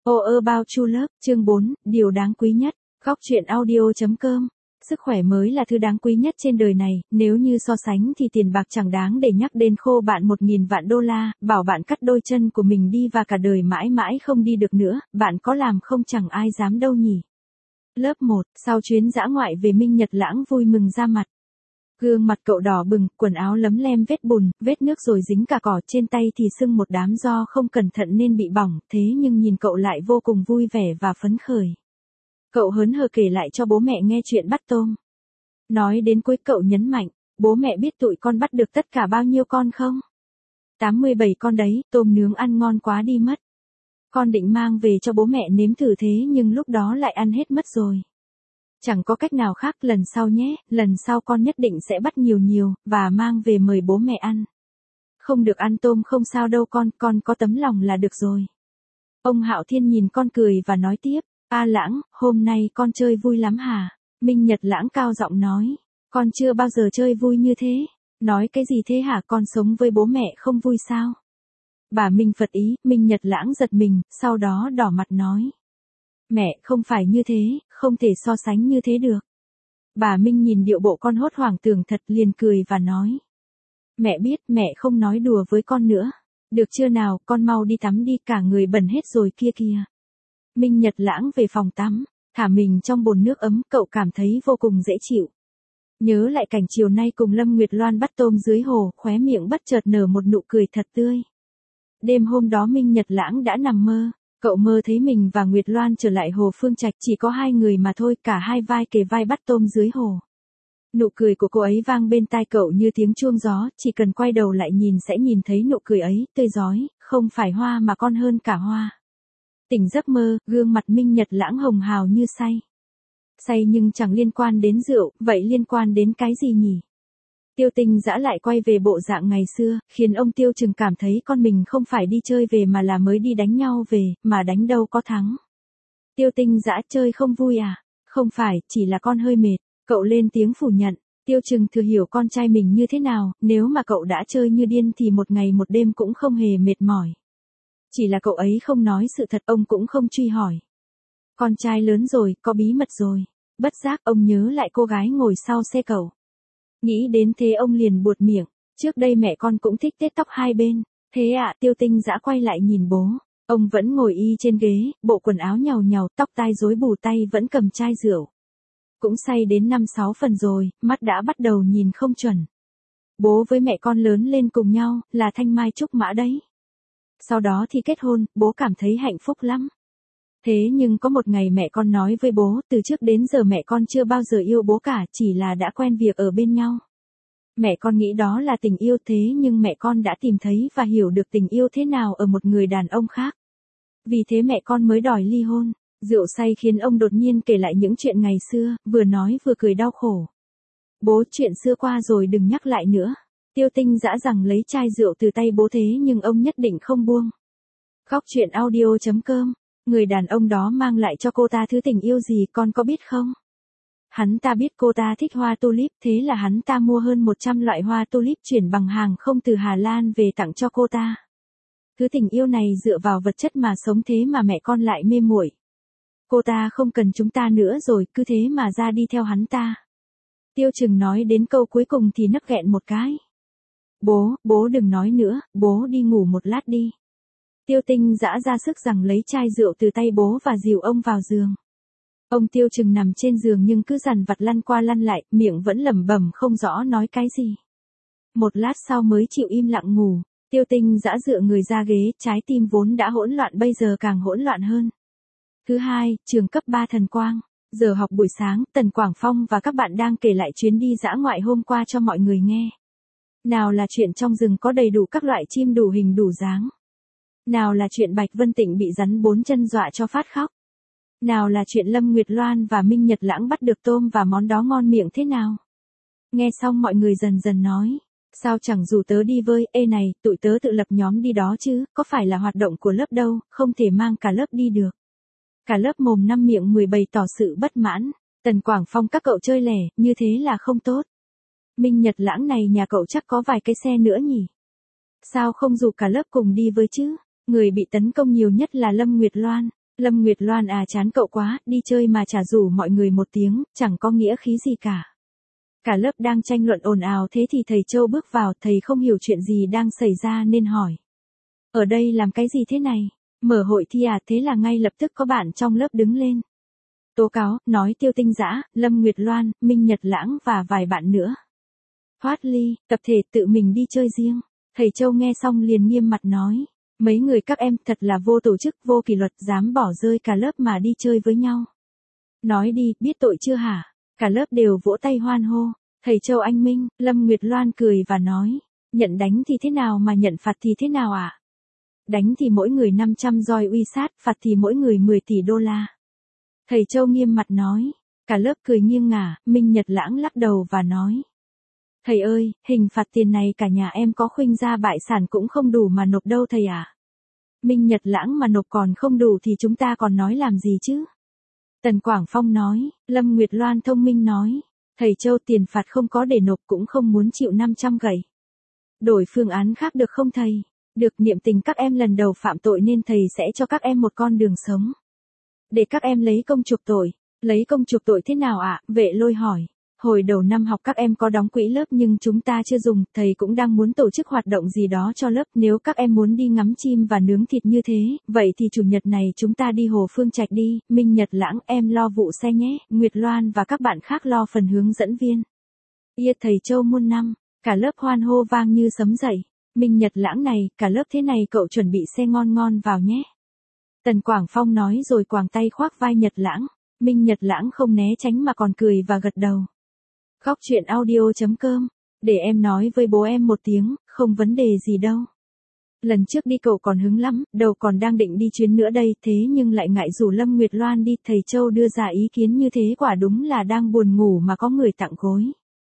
All About True Love, chương 4, điều đáng quý nhất. Góc truyện audio.com. Sức khỏe mới là thứ đáng quý nhất trên đời này, nếu như so sánh thì tiền bạc chẳng đáng để nhắc đến. Khô bạn 1.000 vạn đô la, bảo bạn cắt đôi chân của mình đi và cả đời mãi mãi không đi được nữa, bạn có làm không? Chẳng ai dám đâu nhỉ. Lớp 1, sau chuyến dã ngoại về, Minh Nhật Lãng vui mừng ra mặt. Gương mặt cậu đỏ bừng, quần áo lấm lem vết bùn, vết nước rồi dính cả cỏ, trên tay thì sưng một đám do không cẩn thận nên bị bỏng, thế nhưng nhìn cậu lại vô cùng vui vẻ và phấn khởi. Cậu hớn hở kể lại cho bố mẹ nghe chuyện bắt tôm. Nói đến cuối cậu nhấn mạnh, bố mẹ biết tụi con bắt được tất cả bao nhiêu con không? 87 con đấy, tôm nướng ăn ngon quá đi mất. Con định mang về cho bố mẹ nếm thử thế nhưng lúc đó lại ăn hết mất rồi. Chẳng có cách nào khác, lần sau nhé, lần sau con nhất định sẽ bắt nhiều và mang về mời bố mẹ ăn. Không được ăn tôm không sao đâu con có tấm lòng là được rồi. Ông Hạo Thiên nhìn con cười và nói tiếp, A Lãng, hôm nay con chơi vui lắm hả? Minh Nhật Lãng cao giọng nói, con chưa bao giờ chơi vui như thế. Nói cái gì thế hả, con sống với bố mẹ không vui sao? Bà Minh Phật ý. Minh Nhật Lãng giật mình, sau đó đỏ mặt nói. Mẹ, không phải như thế, không thể so sánh như thế được. Bà Minh nhìn điệu bộ con hốt hoảng tưởng thật liền cười và nói. Mẹ biết, mẹ không nói đùa với con nữa. Được chưa nào, con mau đi tắm đi, cả người bẩn hết rồi kia kìa. Minh Nhật Lãng về phòng tắm, thả mình trong bồn nước ấm, cậu cảm thấy vô cùng dễ chịu. Nhớ lại cảnh chiều nay cùng Lâm Nguyệt Loan bắt tôm dưới hồ, khóe miệng bất chợt nở một nụ cười thật tươi. Đêm hôm đó Minh Nhật Lãng đã nằm mơ. Cậu mơ thấy mình và Nguyệt Loan trở lại hồ Phương Trạch, chỉ có hai người mà thôi, cả hai vai kề vai bắt tôm dưới hồ. Nụ cười của cô ấy vang bên tai cậu như tiếng chuông gió, chỉ cần quay đầu lại nhìn sẽ nhìn thấy nụ cười ấy, tươi rói, không phải hoa mà còn hơn cả hoa. Tỉnh giấc mơ, gương mặt Minh Nhật Lãng hồng hào như say. Say nhưng chẳng liên quan đến rượu, vậy liên quan đến cái gì nhỉ? Tiêu Tinh Dã lại quay về bộ dạng ngày xưa, khiến ông Tiêu Trừng cảm thấy con mình không phải đi chơi về mà là mới đi đánh nhau về, mà đánh đâu có thắng. Tiêu Tinh Dã chơi không vui à? Không phải, chỉ là con hơi mệt. Cậu lên tiếng phủ nhận. Tiêu Trừng thừa hiểu con trai mình như thế nào, nếu mà cậu đã chơi như điên thì một ngày một đêm cũng không hề mệt mỏi. Chỉ là cậu ấy không nói sự thật, ông cũng không truy hỏi. Con trai lớn rồi, có bí mật rồi. Bất giác ông nhớ lại cô gái ngồi sau xe cậu. Nghĩ đến thế ông liền buột miệng, trước đây mẹ con cũng thích tết tóc hai bên. Thế ạ, Tiêu Tinh Dã quay lại nhìn bố, ông vẫn ngồi y trên ghế, bộ quần áo nhàu nhàu, tóc tai rối bù, tay vẫn cầm chai rượu. Cũng say đến 5-6 phần rồi, mắt đã bắt đầu nhìn không chuẩn. Bố với mẹ con lớn lên cùng nhau, là thanh mai trúc mã đấy. Sau đó thì kết hôn, bố cảm thấy hạnh phúc lắm. Thế nhưng có một ngày mẹ con nói với bố, từ trước đến giờ mẹ con chưa bao giờ yêu bố cả, chỉ là đã quen việc ở bên nhau. Mẹ con nghĩ đó là tình yêu, thế nhưng mẹ con đã tìm thấy và hiểu được tình yêu thế nào ở một người đàn ông khác. Vì thế mẹ con mới đòi ly hôn. Rượu say khiến ông đột nhiên kể lại những chuyện ngày xưa, vừa nói vừa cười đau khổ. Bố, chuyện xưa qua rồi đừng nhắc lại nữa. Tiêu Tinh Dã rằng lấy chai rượu từ tay bố, thế nhưng ông nhất định không buông. Góc truyện audio.com. Người đàn ông đó mang lại cho cô ta thứ tình yêu gì con có biết không? Hắn ta biết cô ta thích hoa tulip, thế là hắn ta mua hơn 100 loại hoa tulip chuyển bằng hàng không từ Hà Lan về tặng cho cô ta. Thứ tình yêu này dựa vào vật chất mà sống, thế mà mẹ con lại mê muội. Cô ta không cần chúng ta nữa rồi, cứ thế mà ra đi theo hắn ta. Tiêu Trừng nói đến câu cuối cùng thì nấc nghẹn một cái. Bố đừng nói nữa, bố đi ngủ một lát đi. Tiêu Tinh Dã ra sức rằng lấy chai rượu từ tay bố và dìu ông vào giường. Ông Tiêu Trừng nằm trên giường nhưng cứ dằn vặt lăn qua lăn lại, miệng vẫn lẩm bẩm không rõ nói cái gì. Một lát sau mới chịu im lặng ngủ. Tiêu Tinh Dã dựa người ra ghế, trái tim vốn đã hỗn loạn bây giờ càng hỗn loạn hơn. Thứ hai, trường cấp 3 Thần Quang. Giờ học buổi sáng, Tần Quảng Phong và các bạn đang kể lại chuyến đi dã ngoại hôm qua cho mọi người nghe. Nào là chuyện trong rừng có đầy đủ các loại chim đủ hình đủ dáng. Nào là chuyện Bạch Vân Tịnh bị rắn 4 chân dọa cho phát khóc. Nào là chuyện Lâm Nguyệt Loan và Minh Nhật Lãng bắt được tôm và món đó ngon miệng thế nào. Nghe xong mọi người dần dần nói. Sao chẳng rủ tớ đi với, ê này, tụi tớ tự lập nhóm đi đó chứ, có phải là hoạt động của lớp đâu, không thể mang cả lớp đi được. Cả lớp mồm năm miệng 10 bày tỏ sự bất mãn. Tần Quảng Phong, các cậu chơi lẻ, như thế là không tốt. Minh Nhật Lãng này nhà cậu chắc có vài cái xe nữa nhỉ. Sao không rủ cả lớp cùng đi với chứ? Người bị tấn công nhiều nhất là Lâm Nguyệt Loan. Lâm Nguyệt Loan à, chán cậu quá, đi chơi mà chả rủ mọi người một tiếng, chẳng có nghĩa khí gì cả. Cả lớp đang tranh luận ồn ào thế thì thầy Châu bước vào, thầy không hiểu chuyện gì đang xảy ra nên hỏi. Ở đây làm cái gì thế này? Mở hội thi à? Thế là ngay lập tức có bạn trong lớp đứng lên. Tố cáo, nói Tiêu Tinh Dã, Lâm Nguyệt Loan, Minh Nhật Lãng và vài bạn nữa. Thoát ly, tập thể tự mình đi chơi riêng. Thầy Châu nghe xong liền nghiêm mặt nói. Mấy người các em thật là vô tổ chức, vô kỷ luật, dám bỏ rơi cả lớp mà đi chơi với nhau. Nói đi, biết tội chưa hả? Cả lớp đều vỗ tay hoan hô. Thầy Châu anh minh, Lâm Nguyệt Loan cười và nói. Nhận đánh thì thế nào mà nhận phạt thì thế nào ạ? Đánh thì mỗi người 500 roi uy sát, phạt thì mỗi người 10 tỷ đô la. Thầy Châu nghiêm mặt nói. Cả lớp cười nghiêng ngả, Minh Nhật Lãng lắc đầu và nói. Thầy ơi, hình phạt tiền này cả nhà em có khuynh gia bại sản cũng không đủ mà nộp đâu thầy ạ. Minh Nhật Lãng mà nộp còn không đủ thì chúng ta còn nói làm gì chứ? Tần Quảng Phong nói, Lâm Nguyệt Loan thông minh nói. Thầy Châu tiền phạt không có để nộp cũng không muốn chịu 500 gậy. Đổi phương án khác được không thầy? Được, niệm tình các em lần đầu phạm tội nên thầy sẽ cho các em một con đường sống. Để các em lấy công chuộc tội. Lấy công chuộc tội thế nào ạ? Vệ Lôi hỏi. Hồi đầu năm học các em có đóng quỹ lớp nhưng chúng ta chưa dùng, thầy cũng đang muốn tổ chức hoạt động gì đó cho lớp. Nếu các em muốn đi ngắm chim và nướng thịt như thế, vậy thì chủ nhật này chúng ta đi Hồ Phương Trạch đi. Minh Nhật Lãng, em lo vụ xe nhé, Nguyệt Loan và các bạn khác lo phần hướng dẫn viên. Yết thầy Châu muôn năm, cả lớp hoan hô vang như sấm dậy. Minh Nhật Lãng này, cả lớp thế này cậu chuẩn bị xe ngon ngon vào nhé. Tần Quảng Phong nói rồi quàng tay khoác vai Nhật Lãng. Minh Nhật Lãng không né tránh mà còn cười và gật đầu. Góc truyện audio.com, để em nói với bố em một tiếng, không vấn đề gì đâu. Lần trước đi cậu còn hứng lắm, đầu còn đang định đi chuyến nữa đây, thế nhưng lại ngại rủ Lâm Nguyệt Loan đi, thầy Châu đưa ra ý kiến như thế quả đúng là đang buồn ngủ mà có người tặng gối.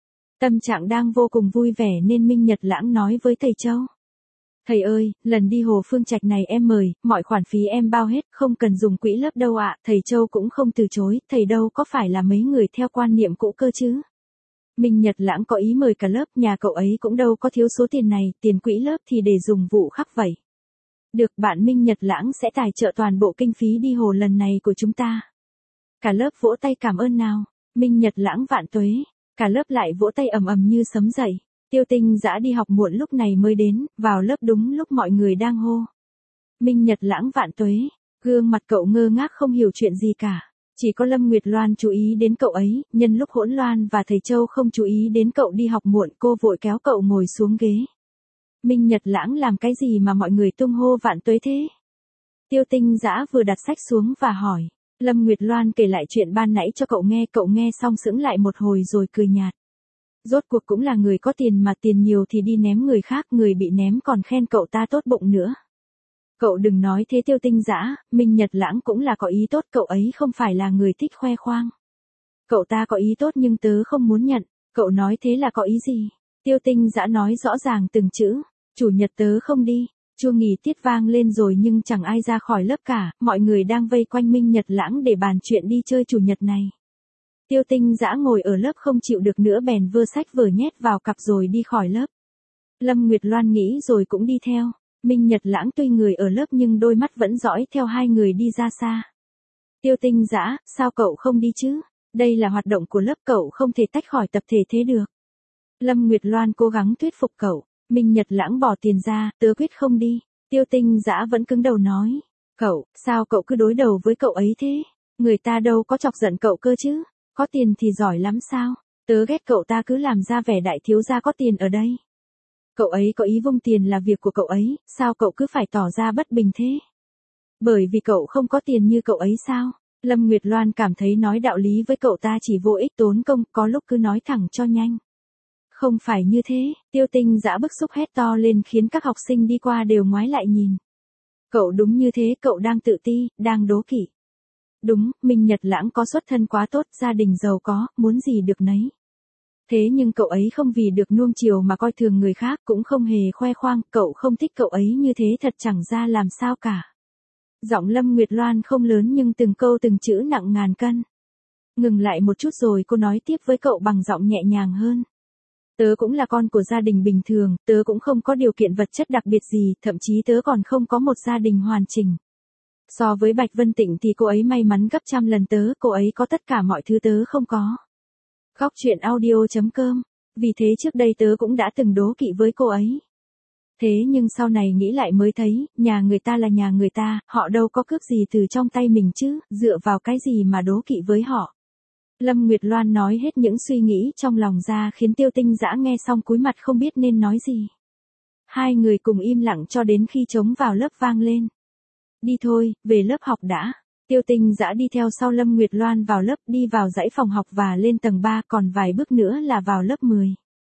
Tâm trạng đang vô cùng vui vẻ nên Minh Nhật Lãng nói với thầy Châu. Thầy ơi, lần đi Hồ Phương Trạch này em mời, mọi khoản phí em bao hết, không cần dùng quỹ lớp đâu ạ. Thầy Châu cũng không từ chối, thầy đâu có phải là mấy người theo quan niệm cũ cơ chứ. Minh Nhật Lãng có ý mời cả lớp, nhà cậu ấy cũng đâu có thiếu số tiền này, tiền quỹ lớp thì để dùng vụ khác vậy. Được, bạn Minh Nhật Lãng sẽ tài trợ toàn bộ kinh phí đi hồ lần này của chúng ta. Cả lớp vỗ tay cảm ơn nào. Minh Nhật Lãng vạn tuế. Cả lớp lại vỗ tay ầm ầm như sấm dậy. Tiêu Tinh Dã đi học muộn lúc này mới đến, vào lớp đúng lúc mọi người đang hô. Minh Nhật Lãng vạn tuế. Gương mặt cậu ngơ ngác không hiểu chuyện gì cả. Chỉ có Lâm Nguyệt Loan chú ý đến cậu ấy, nhân lúc Hỗn Loan và thầy Châu không chú ý đến cậu đi học muộn, cô vội kéo cậu ngồi xuống ghế. Minh Nhật Lãng làm cái gì mà mọi người tung hô vạn tuế thế? Tiêu Tinh Dã vừa đặt sách xuống và hỏi. Lâm Nguyệt Loan kể lại chuyện ban nãy cho cậu nghe xong sững lại một hồi rồi cười nhạt. Rốt cuộc cũng là người có tiền mà, tiền nhiều thì đi ném người khác, người bị ném còn khen cậu ta tốt bụng nữa. Cậu đừng nói thế Tiêu Tinh Dã, Minh Nhật Lãng cũng là có ý tốt, cậu ấy không phải là người thích khoe khoang. Cậu ta có ý tốt nhưng tớ không muốn nhận, cậu nói thế là có ý gì? Tiêu Tinh Dã nói rõ ràng từng chữ, chủ nhật tớ không đi. Chuông nghỉ tiết vang lên rồi nhưng chẳng ai ra khỏi lớp cả, mọi người đang vây quanh Minh Nhật Lãng để bàn chuyện đi chơi chủ nhật này. Tiêu Tinh Dã ngồi ở lớp không chịu được nữa bèn vơ sách vở nhét vào cặp rồi đi khỏi lớp. Lâm Nguyệt Loan nghĩ rồi cũng đi theo. Minh Nhật Lãng tuy người ở lớp nhưng đôi mắt vẫn dõi theo hai người đi ra xa. Tiêu Tinh Dã, sao cậu không đi chứ? Đây là hoạt động của lớp, cậu không thể tách khỏi tập thể thế được. Lâm Nguyệt Loan cố gắng thuyết phục cậu. Minh Nhật Lãng bỏ tiền ra, tớ quyết không đi. Tiêu Tinh Dã vẫn cứng đầu nói. Cậu, sao cậu cứ đối đầu với cậu ấy thế? Người ta đâu có chọc giận cậu cơ chứ? Có tiền thì giỏi lắm sao? Tớ ghét cậu ta cứ làm ra vẻ đại thiếu gia có tiền ở đây. Cậu ấy có ý vung tiền là việc của cậu ấy, sao cậu cứ phải tỏ ra bất bình thế? Bởi vì cậu không có tiền như cậu ấy sao? Lâm Nguyệt Loan cảm thấy nói đạo lý với cậu ta chỉ vô ích tốn công, có lúc cứ nói thẳng cho nhanh. Không phải như thế, Tiêu Tinh Dã bức xúc hét to lên khiến các học sinh đi qua đều ngoái lại nhìn. Cậu đúng như thế, cậu đang tự ti, đang đố kỵ. Đúng, Minh Nhật Lãng có xuất thân quá tốt, gia đình giàu có, muốn gì được nấy. Thế nhưng cậu ấy không vì được nuông chiều mà coi thường người khác, cũng không hề khoe khoang, cậu không thích cậu ấy như thế thật chẳng ra làm sao cả. Giọng Lâm Nguyệt Loan không lớn nhưng từng câu từng chữ nặng ngàn cân. Ngừng lại một chút rồi cô nói tiếp với cậu bằng giọng nhẹ nhàng hơn. Tớ cũng là con của gia đình bình thường, tớ cũng không có điều kiện vật chất đặc biệt gì, thậm chí tớ còn không có một gia đình hoàn chỉnh. So với Bạch Vân Tịnh thì cô ấy may mắn gấp trăm lần tớ, cô ấy có tất cả mọi thứ tớ không có. Góc truyện audio.com. Vì thế trước đây tớ cũng đã từng đố kỵ với cô ấy. Thế nhưng sau này nghĩ lại mới thấy, nhà người ta là nhà người ta, họ đâu có cướp gì từ trong tay mình chứ, dựa vào cái gì mà đố kỵ với họ. Lâm Nguyệt Loan nói hết những suy nghĩ trong lòng ra khiến Tiêu Tinh Dã nghe xong cúi mặt không biết nên nói gì. Hai người cùng im lặng cho đến khi trống vào lớp vang lên. Đi thôi, về lớp học đã. Tiêu Tinh Dã đi theo sau Lâm Nguyệt Loan vào lớp, đi vào dãy phòng học và lên tầng 3, còn vài bước nữa là vào lớp 10.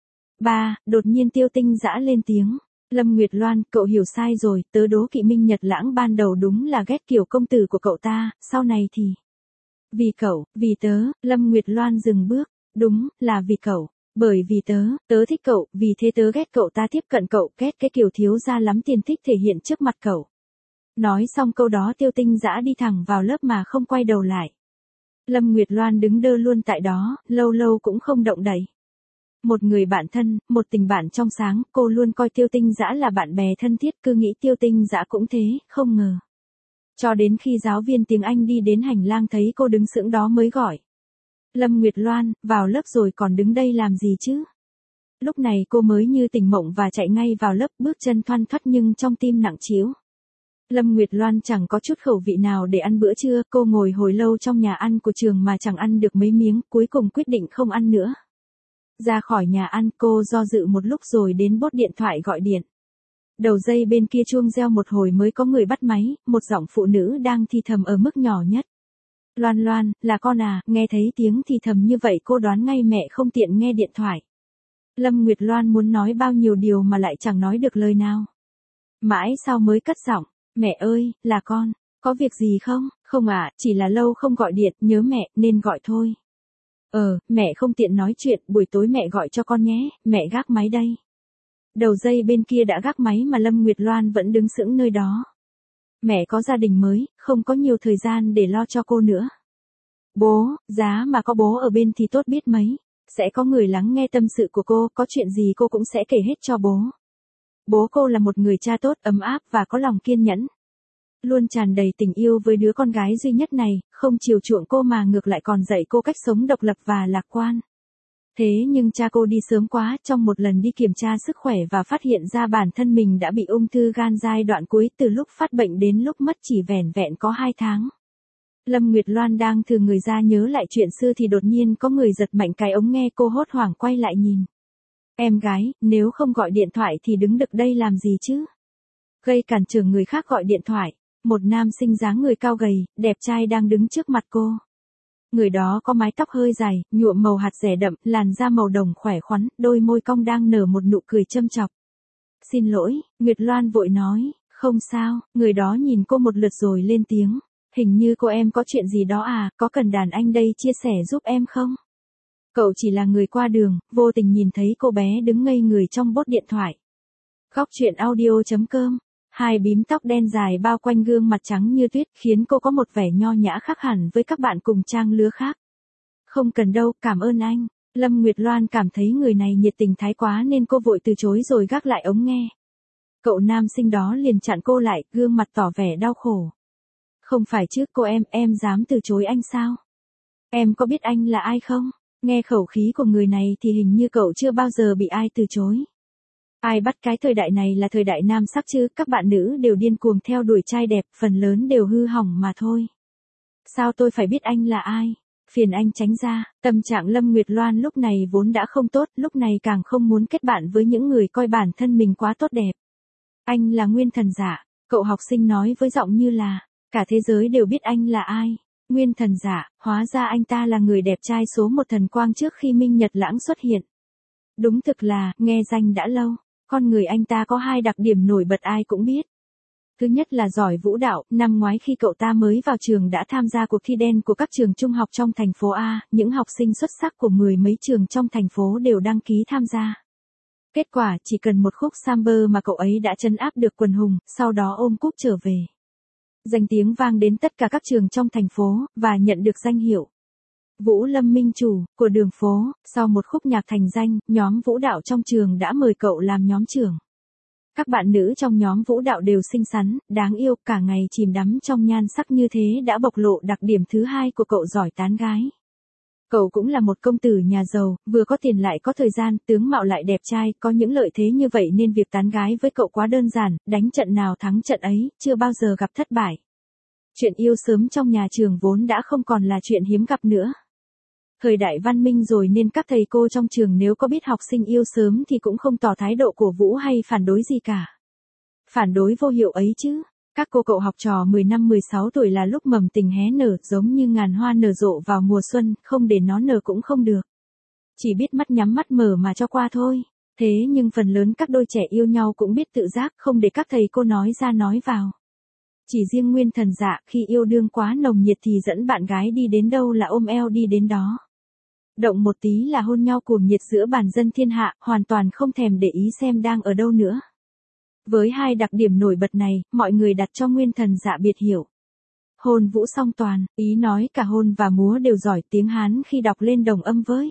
Đột nhiên Tiêu Tinh Dã lên tiếng. Lâm Nguyệt Loan, cậu hiểu sai rồi, tớ đố kỵ Minh Nhật Lãng ban đầu đúng là ghét kiểu công tử của cậu ta, sau này thì... Vì cậu, vì tớ, Lâm Nguyệt Loan dừng bước, đúng, là vì cậu, bởi vì tớ thích cậu, vì thế tớ ghét cậu ta tiếp cận cậu, ghét cái kiểu thiếu ra lắm tiền thích thể hiện trước mặt cậu. Nói xong câu đó Tiêu Tinh Dã đi thẳng vào lớp mà không quay đầu lại. Lâm Nguyệt Loan đứng đơ luôn tại đó, lâu lâu cũng không động đậy. Một người bạn thân, một tình bạn trong sáng, cô luôn coi Tiêu Tinh Dã là bạn bè thân thiết, cứ nghĩ Tiêu Tinh Dã cũng thế, không ngờ. Cho đến khi giáo viên tiếng Anh đi đến hành lang thấy cô đứng sững đó mới gọi. Lâm Nguyệt Loan, vào lớp rồi còn đứng đây làm gì chứ? Lúc này cô mới như tỉnh mộng và chạy ngay vào lớp, bước chân thoăn thoắt nhưng trong tim nặng trĩu. Lâm Nguyệt Loan chẳng có chút khẩu vị nào để ăn bữa trưa, cô ngồi hồi lâu trong nhà ăn của trường mà chẳng ăn được mấy miếng, cuối cùng quyết định không ăn nữa. Ra khỏi nhà ăn, cô do dự một lúc rồi đến bốt điện thoại gọi điện. Đầu dây bên kia chuông reo một hồi mới có người bắt máy, một giọng phụ nữ đang thì thầm ở mức nhỏ nhất. Loan Loan, là con à, nghe thấy tiếng thì thầm như vậy cô đoán ngay mẹ không tiện nghe điện thoại. Lâm Nguyệt Loan muốn nói bao nhiêu điều mà lại chẳng nói được lời nào. Mãi sau mới cất giọng, mẹ ơi, là con, có việc gì không? Không ạ, chỉ là lâu không gọi điện, nhớ mẹ, nên gọi thôi. Mẹ không tiện nói chuyện, buổi tối mẹ gọi cho con nhé, mẹ gác máy đây. Đầu dây bên kia đã gác máy mà Lâm Nguyệt Loan vẫn đứng sững nơi đó. Mẹ có gia đình mới, không có nhiều thời gian để lo cho cô nữa. Bố, giá mà có bố ở bên thì tốt biết mấy. Sẽ có người lắng nghe tâm sự của cô, có chuyện gì cô cũng sẽ kể hết cho bố. Bố cô là một người cha tốt, ấm áp và có lòng kiên nhẫn. Luôn tràn đầy tình yêu với đứa con gái duy nhất này, không chiều chuộng cô mà ngược lại còn dạy cô cách sống độc lập và lạc quan. Thế nhưng cha cô đi sớm quá, trong một lần đi kiểm tra sức khỏe và phát hiện ra bản thân mình đã bị ung thư gan giai đoạn cuối, từ lúc phát bệnh đến lúc mất chỉ vẻn vẹn có 2 tháng. Lâm Nguyệt Loan đang thừa người ra nhớ lại chuyện xưa thì đột nhiên có người giật mạnh cái ống nghe, cô hốt hoảng quay lại nhìn. Em gái, nếu không gọi điện thoại thì đứng đực đây làm gì chứ? Gây cản trở người khác gọi điện thoại. Một nam sinh dáng người cao gầy, đẹp trai đang đứng trước mặt cô. Người đó có mái tóc hơi dài, nhuộm màu hạt dẻ đậm, làn da màu đồng khỏe khoắn, đôi môi cong đang nở một nụ cười châm chọc. Xin lỗi, Nguyệt Loan vội nói, không sao, người đó nhìn cô một lượt rồi lên tiếng. Hình như cô em có chuyện gì đó à, có cần đàn anh đây chia sẻ giúp em không? Cậu chỉ là người qua đường, vô tình nhìn thấy cô bé đứng ngây người trong bốt điện thoại. Góc truyện audio.com. Hai bím tóc đen dài bao quanh gương mặt trắng như tuyết, khiến cô có một vẻ nho nhã khác hẳn với các bạn cùng trang lứa khác. Không cần đâu, cảm ơn anh. Lâm Nguyệt Loan cảm thấy người này nhiệt tình thái quá nên cô vội từ chối rồi gác lại ống nghe. Cậu nam sinh đó liền chặn cô lại, gương mặt tỏ vẻ đau khổ. Không phải chứ cô em dám từ chối anh sao? Em có biết anh là ai không? Nghe khẩu khí của người này thì hình như cậu chưa bao giờ bị ai từ chối. Ai bắt cái thời đại này là thời đại nam sắc chứ, các bạn nữ đều điên cuồng theo đuổi trai đẹp, phần lớn đều hư hỏng mà thôi. Sao tôi phải biết anh là ai? Phiền anh tránh ra. Tâm trạng Lâm Nguyệt Loan lúc này vốn đã không tốt, lúc này càng không muốn kết bạn với những người coi bản thân mình quá tốt đẹp. Anh là Nguyên Thần Giả, cậu học sinh nói với giọng như là, cả thế giới đều biết anh là ai. Nguyên Thần Giả, hóa ra anh ta là người đẹp trai số 1 thần quang trước khi Minh Nhật Lãng xuất hiện. Đúng thực là, nghe danh đã lâu. Con người anh ta có 2 đặc điểm nổi bật ai cũng biết. Thứ nhất là giỏi vũ đạo, năm ngoái khi cậu ta mới vào trường đã tham gia cuộc thi đen của các trường trung học trong thành phố A, những học sinh xuất sắc của 10 mấy trường trong thành phố đều đăng ký tham gia. Kết quả chỉ cần một khúc samba mà cậu ấy đã trấn áp được quần hùng, sau đó ôm cúp trở về. Danh tiếng vang đến tất cả các trường trong thành phố, và nhận được danh hiệu Vũ Lâm Minh Chủ của đường phố. Sau một khúc nhạc thành danh, nhóm vũ đạo trong trường đã mời cậu làm nhóm trưởng. Các bạn nữ trong nhóm vũ đạo đều xinh xắn, đáng yêu, cả ngày chìm đắm trong nhan sắc như thế đã bộc lộ đặc điểm thứ hai của cậu giỏi tán gái. Cậu cũng là một công tử nhà giàu, vừa có tiền lại có thời gian, tướng mạo lại đẹp trai, có những lợi thế như vậy nên việc tán gái với cậu quá đơn giản, đánh trận nào thắng trận ấy, chưa bao giờ gặp thất bại. Chuyện yêu sớm trong nhà trường vốn đã không còn là chuyện hiếm gặp nữa. Thời đại văn minh rồi nên các thầy cô trong trường nếu có biết học sinh yêu sớm thì cũng không tỏ thái độ cổ vũ hay phản đối gì cả. Phản đối vô hiệu ấy chứ. Các cô cậu học trò 15-16 tuổi là lúc mầm tình hé nở, giống như ngàn hoa nở rộ vào mùa xuân, không để nó nở cũng không được. Chỉ biết mắt nhắm mắt mở mà cho qua thôi. Thế nhưng phần lớn các đôi trẻ yêu nhau cũng biết tự giác, không để các thầy cô nói ra nói vào. Chỉ riêng Nguyên Thần Dạ khi yêu đương quá nồng nhiệt thì dẫn bạn gái đi đến đâu là ôm eo đi đến đó. Động một tí là hôn nhau cuồng nhiệt giữa bản dân thiên hạ, hoàn toàn không thèm để ý xem đang ở đâu nữa. Với hai đặc điểm nổi bật này, mọi người đặt cho Nguyên Thần Dạ biệt hiệu. Hôn vũ song toàn, ý nói cả hôn và múa đều giỏi, tiếng Hán khi đọc lên đồng âm với.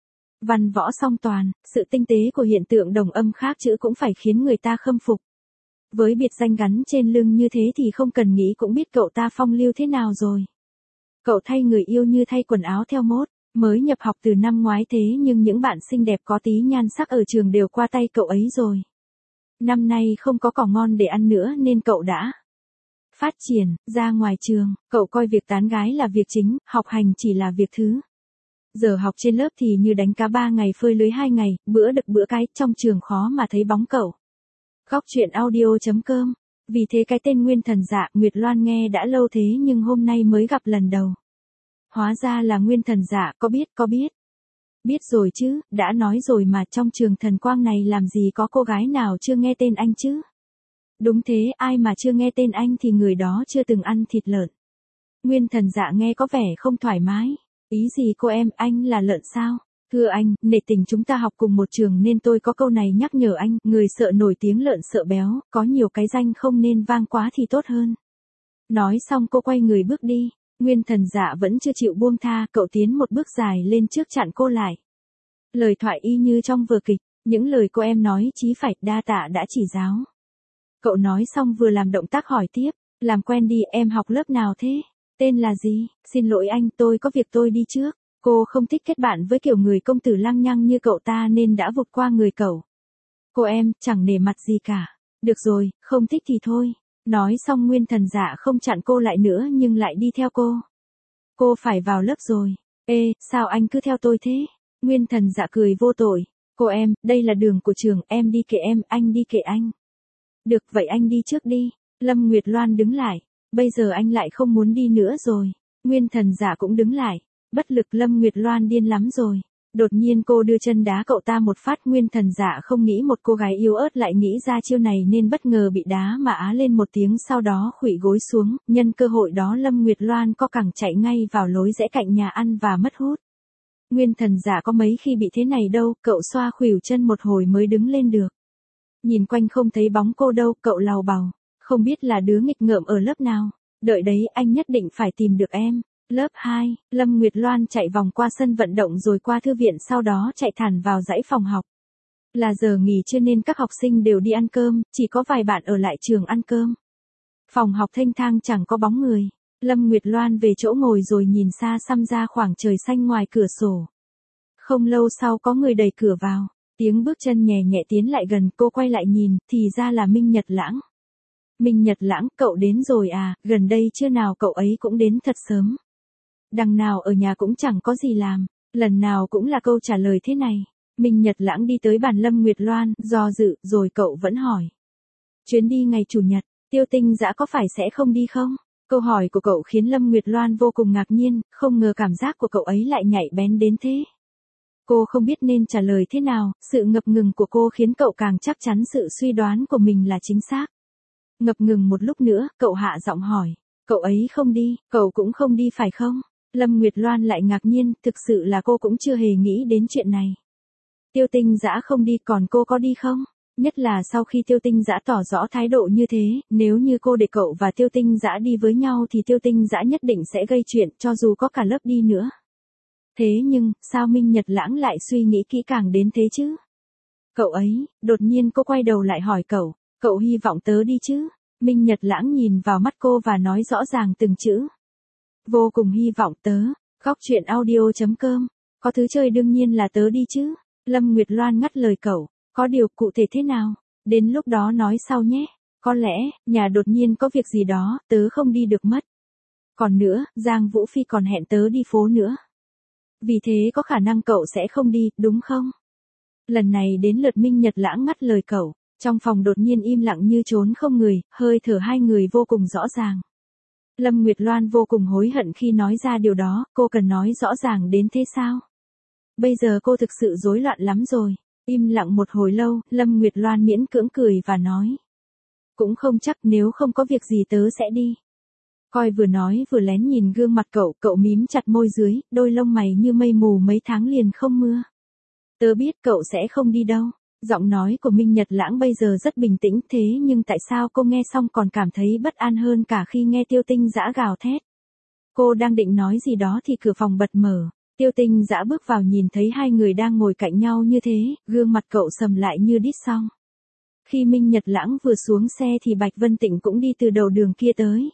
Văn võ song toàn, sự tinh tế của hiện tượng đồng âm khác chữ cũng phải khiến người ta khâm phục. Với biệt danh gắn trên lưng như thế thì không cần nghĩ cũng biết cậu ta phong lưu thế nào rồi. Cậu thay người yêu như thay quần áo theo mốt. Mới nhập học từ năm ngoái thế nhưng những bạn xinh đẹp có tí nhan sắc ở trường đều qua tay cậu ấy rồi. Năm nay không có cỏ ngon để ăn nữa nên cậu đã phát triển ra ngoài trường. Cậu coi việc tán gái là việc chính, học hành chỉ là việc thứ. Giờ học trên lớp thì như đánh cá 3 ngày phơi lưới 2 ngày, bữa đực bữa cái, trong trường khó mà thấy bóng cậu. Góc truyện audio.com. Vì thế cái tên Nguyên Thần Dạ Nguyệt Loan nghe đã lâu thế nhưng hôm nay mới gặp lần đầu. Hóa ra là Nguyên Thần Dạ, có biết. Biết rồi chứ, đã nói rồi mà, trong trường thần quang này làm gì có cô gái nào chưa nghe tên anh chứ. Đúng thế, ai mà chưa nghe tên anh thì người đó chưa từng ăn thịt lợn. Nguyên Thần Dạ nghe có vẻ không thoải mái. Ý gì cô em, anh là lợn sao? Thưa anh, nể tình chúng ta học cùng một trường nên tôi có câu này nhắc nhở anh, người sợ nổi tiếng lợn sợ béo, có nhiều cái danh không nên vang quá thì tốt hơn. Nói xong cô quay người bước đi. Nguyên Thần Dạ vẫn chưa chịu buông tha, cậu tiến một bước dài lên trước chặn cô lại. Lời thoại y như trong vở kịch, những lời cô em nói chí phải, đa tạ đã chỉ giáo. Cậu nói xong vừa làm động tác hỏi tiếp, làm quen đi, em học lớp nào thế? Tên là gì? Xin lỗi anh, tôi có việc tôi đi trước. Cô không thích kết bạn với kiểu người công tử lăng nhăng như cậu ta nên đã vụt qua người cậu. Cô em, chẳng nể mặt gì cả. Được rồi, không thích thì thôi. Nói xong Nguyên Thần Dạ không chặn cô lại nữa nhưng lại đi theo cô. Cô phải vào lớp rồi. Ê, sao anh cứ theo tôi thế? Nguyên Thần Dạ cười vô tội. Cô em, đây là đường của trường, em đi kệ em, anh đi kệ anh. Được, vậy anh đi trước đi. Lâm Nguyệt Loan đứng lại. Bây giờ anh lại không muốn đi nữa rồi. Nguyên Thần Dạ cũng đứng lại. Bất lực, Lâm Nguyệt Loan điên lắm rồi. Đột nhiên cô đưa chân đá cậu ta một phát. Nguyên Thần Dạ không nghĩ một cô gái yếu ớt lại nghĩ ra chiêu này nên bất ngờ bị đá mà á lên một tiếng, sau đó khuỵu gối xuống. Nhân cơ hội đó Lâm Nguyệt Loan co cẳng chạy ngay vào lối rẽ cạnh nhà ăn và mất hút. Nguyên Thần Dạ có mấy khi bị thế này đâu, cậu xoa khuỷu chân một hồi mới đứng lên được. Nhìn quanh không thấy bóng cô đâu, cậu làu bàu. Không biết là đứa nghịch ngợm ở lớp nào. Đợi đấy, anh nhất định phải tìm được em. Lớp 2, Lâm Nguyệt Loan chạy vòng qua sân vận động rồi qua thư viện, sau đó chạy thẳng vào dãy phòng học. Là giờ nghỉ trưa nên các học sinh đều đi ăn cơm, chỉ có vài bạn ở lại trường ăn cơm. Phòng học thênh thang chẳng có bóng người. Lâm Nguyệt Loan về chỗ ngồi rồi nhìn xa xăm ra khoảng trời xanh ngoài cửa sổ. Không lâu sau có người đẩy cửa vào. Tiếng bước chân nhẹ nhẹ tiến lại gần, cô quay lại nhìn, thì ra là Minh Nhật Lãng. Minh Nhật Lãng, cậu đến rồi à, gần đây chưa nào cậu ấy cũng đến thật sớm. Đằng nào ở nhà cũng chẳng có gì làm, lần nào cũng là câu trả lời thế này. Minh Nhật Lãng đi tới bàn Lâm Nguyệt Loan, do dự, rồi cậu vẫn hỏi. Chuyến đi ngày Chủ nhật, Tiêu Tinh Dã có phải sẽ không đi không? Câu hỏi của cậu khiến Lâm Nguyệt Loan vô cùng ngạc nhiên, không ngờ cảm giác của cậu ấy lại nhạy bén đến thế. Cô không biết nên trả lời thế nào, sự ngập ngừng của cô khiến cậu càng chắc chắn sự suy đoán của mình là chính xác. Ngập ngừng một lúc nữa, cậu hạ giọng hỏi. Cậu ấy không đi, cậu cũng không đi phải không? Lâm Nguyệt Loan lại ngạc nhiên, thực sự là cô cũng chưa hề nghĩ đến chuyện này. Tiêu Tinh Dã không đi, còn cô có đi không? Nhất là sau khi Tiêu Tinh Dã tỏ rõ thái độ như thế, nếu như cô để cậu và Tiêu Tinh Dã đi với nhau thì Tiêu Tinh Dã nhất định sẽ gây chuyện, cho dù có cả lớp đi nữa. Thế nhưng, sao Minh Nhật Lãng lại suy nghĩ kỹ càng đến thế chứ? Cậu ấy, đột nhiên cô quay đầu lại hỏi cậu, Cậu hy vọng tớ đi chứ? Minh Nhật Lãng nhìn vào mắt cô và nói rõ ràng từng chữ. Vô cùng hy vọng tớ. Góc truyện audio.com. Có thứ chơi đương nhiên là tớ đi chứ. Lâm Nguyệt Loan ngắt lời cậu. Có điều cụ thể thế nào? Đến lúc đó nói sau nhé. Có lẽ, nhà đột nhiên có việc gì đó, tớ không đi được mất. Còn nữa, Giang Vũ Phi còn hẹn tớ đi phố nữa. Vì thế có khả năng cậu sẽ không đi, đúng không? Lần này đến lượt Minh Nhật Lãng ngắt lời cậu. Trong phòng đột nhiên im lặng như trốn không người, hơi thở hai người vô cùng rõ ràng. Lâm Nguyệt Loan vô cùng hối hận khi nói ra điều đó, cô cần nói rõ ràng đến thế sao? Bây giờ cô thực sự rối loạn lắm rồi. Im lặng một hồi lâu, Lâm Nguyệt Loan miễn cưỡng cười và nói. Cũng không chắc, nếu không có việc gì tớ sẽ đi. Coi vừa nói vừa lén nhìn gương mặt cậu, cậu mím chặt môi dưới, đôi lông mày như mây mù mấy tháng liền không mưa. Tớ biết cậu sẽ không đi đâu. Giọng nói của Minh Nhật Lãng bây giờ rất bình tĩnh, thế nhưng tại sao cô nghe xong còn cảm thấy bất an hơn cả khi nghe Tiêu Tinh Dã gào thét. Cô đang định nói gì đó thì cửa phòng bật mở. Tiêu Tinh Dã bước vào nhìn thấy hai người đang ngồi cạnh nhau như thế, gương mặt cậu sầm lại như đít xong. Khi Minh Nhật Lãng vừa xuống xe thì Bạch Vân Tịnh cũng đi từ đầu đường kia tới.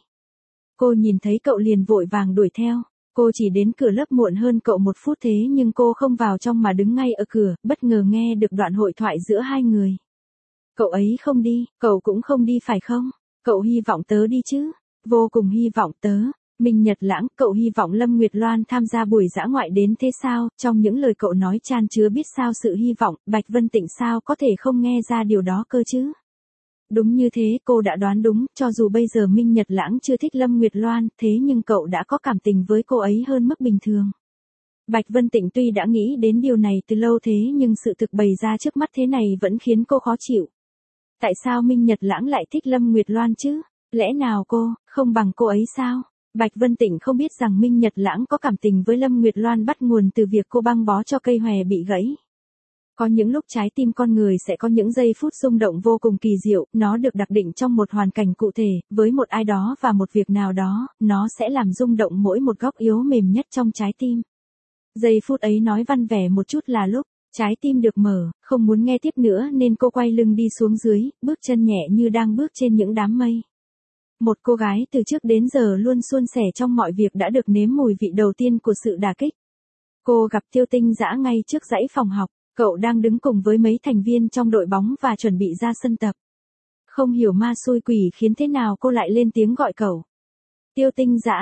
Cô nhìn thấy cậu liền vội vàng đuổi theo. Cô chỉ đến cửa lớp muộn hơn cậu 1 phút thế nhưng cô không vào trong mà đứng ngay ở cửa, bất ngờ nghe được đoạn hội thoại giữa hai người. Cậu ấy không đi, cậu cũng không đi phải không? Cậu hy vọng tớ đi chứ? Vô cùng hy vọng tớ. Minh Nhật Lãng, cậu hy vọng Lâm Nguyệt Loan tham gia buổi dã ngoại đến thế sao? Trong những lời cậu nói chan chứa biết sao sự hy vọng, Bạch Vân Tịnh sao có thể không nghe ra điều đó cơ chứ? Đúng như thế, cô đã đoán đúng, cho dù bây giờ Minh Nhật Lãng chưa thích Lâm Nguyệt Loan, thế nhưng cậu đã có cảm tình với cô ấy hơn mức bình thường. Bạch Vân Tịnh tuy đã nghĩ đến điều này từ lâu thế nhưng sự thực bày ra trước mắt thế này vẫn khiến cô khó chịu. Tại sao Minh Nhật Lãng lại thích Lâm Nguyệt Loan chứ? Lẽ nào cô, không bằng cô ấy sao? Bạch Vân Tịnh không biết rằng Minh Nhật Lãng có cảm tình với Lâm Nguyệt Loan bắt nguồn từ việc cô băng bó cho cây hòe bị gãy. Có những lúc trái tim con người sẽ có những giây phút rung động vô cùng kỳ diệu, nó được đặc định trong một hoàn cảnh cụ thể, với một ai đó và một việc nào đó, nó sẽ làm rung động mỗi một góc yếu mềm nhất trong trái tim. Giây phút ấy nói văn vẻ một chút là lúc, trái tim được mở, không muốn nghe tiếp nữa nên cô quay lưng đi xuống dưới, bước chân nhẹ như đang bước trên những đám mây. Một cô gái từ trước đến giờ luôn suôn sẻ trong mọi việc đã được nếm mùi vị đầu tiên của sự đả kích. Cô gặp Tiêu Tinh Dã ngay trước dãy phòng học. Cậu đang đứng cùng với mấy thành viên trong đội bóng và chuẩn bị ra sân tập. Không hiểu ma xui quỷ khiến thế nào cô lại lên tiếng gọi cậu. Tiêu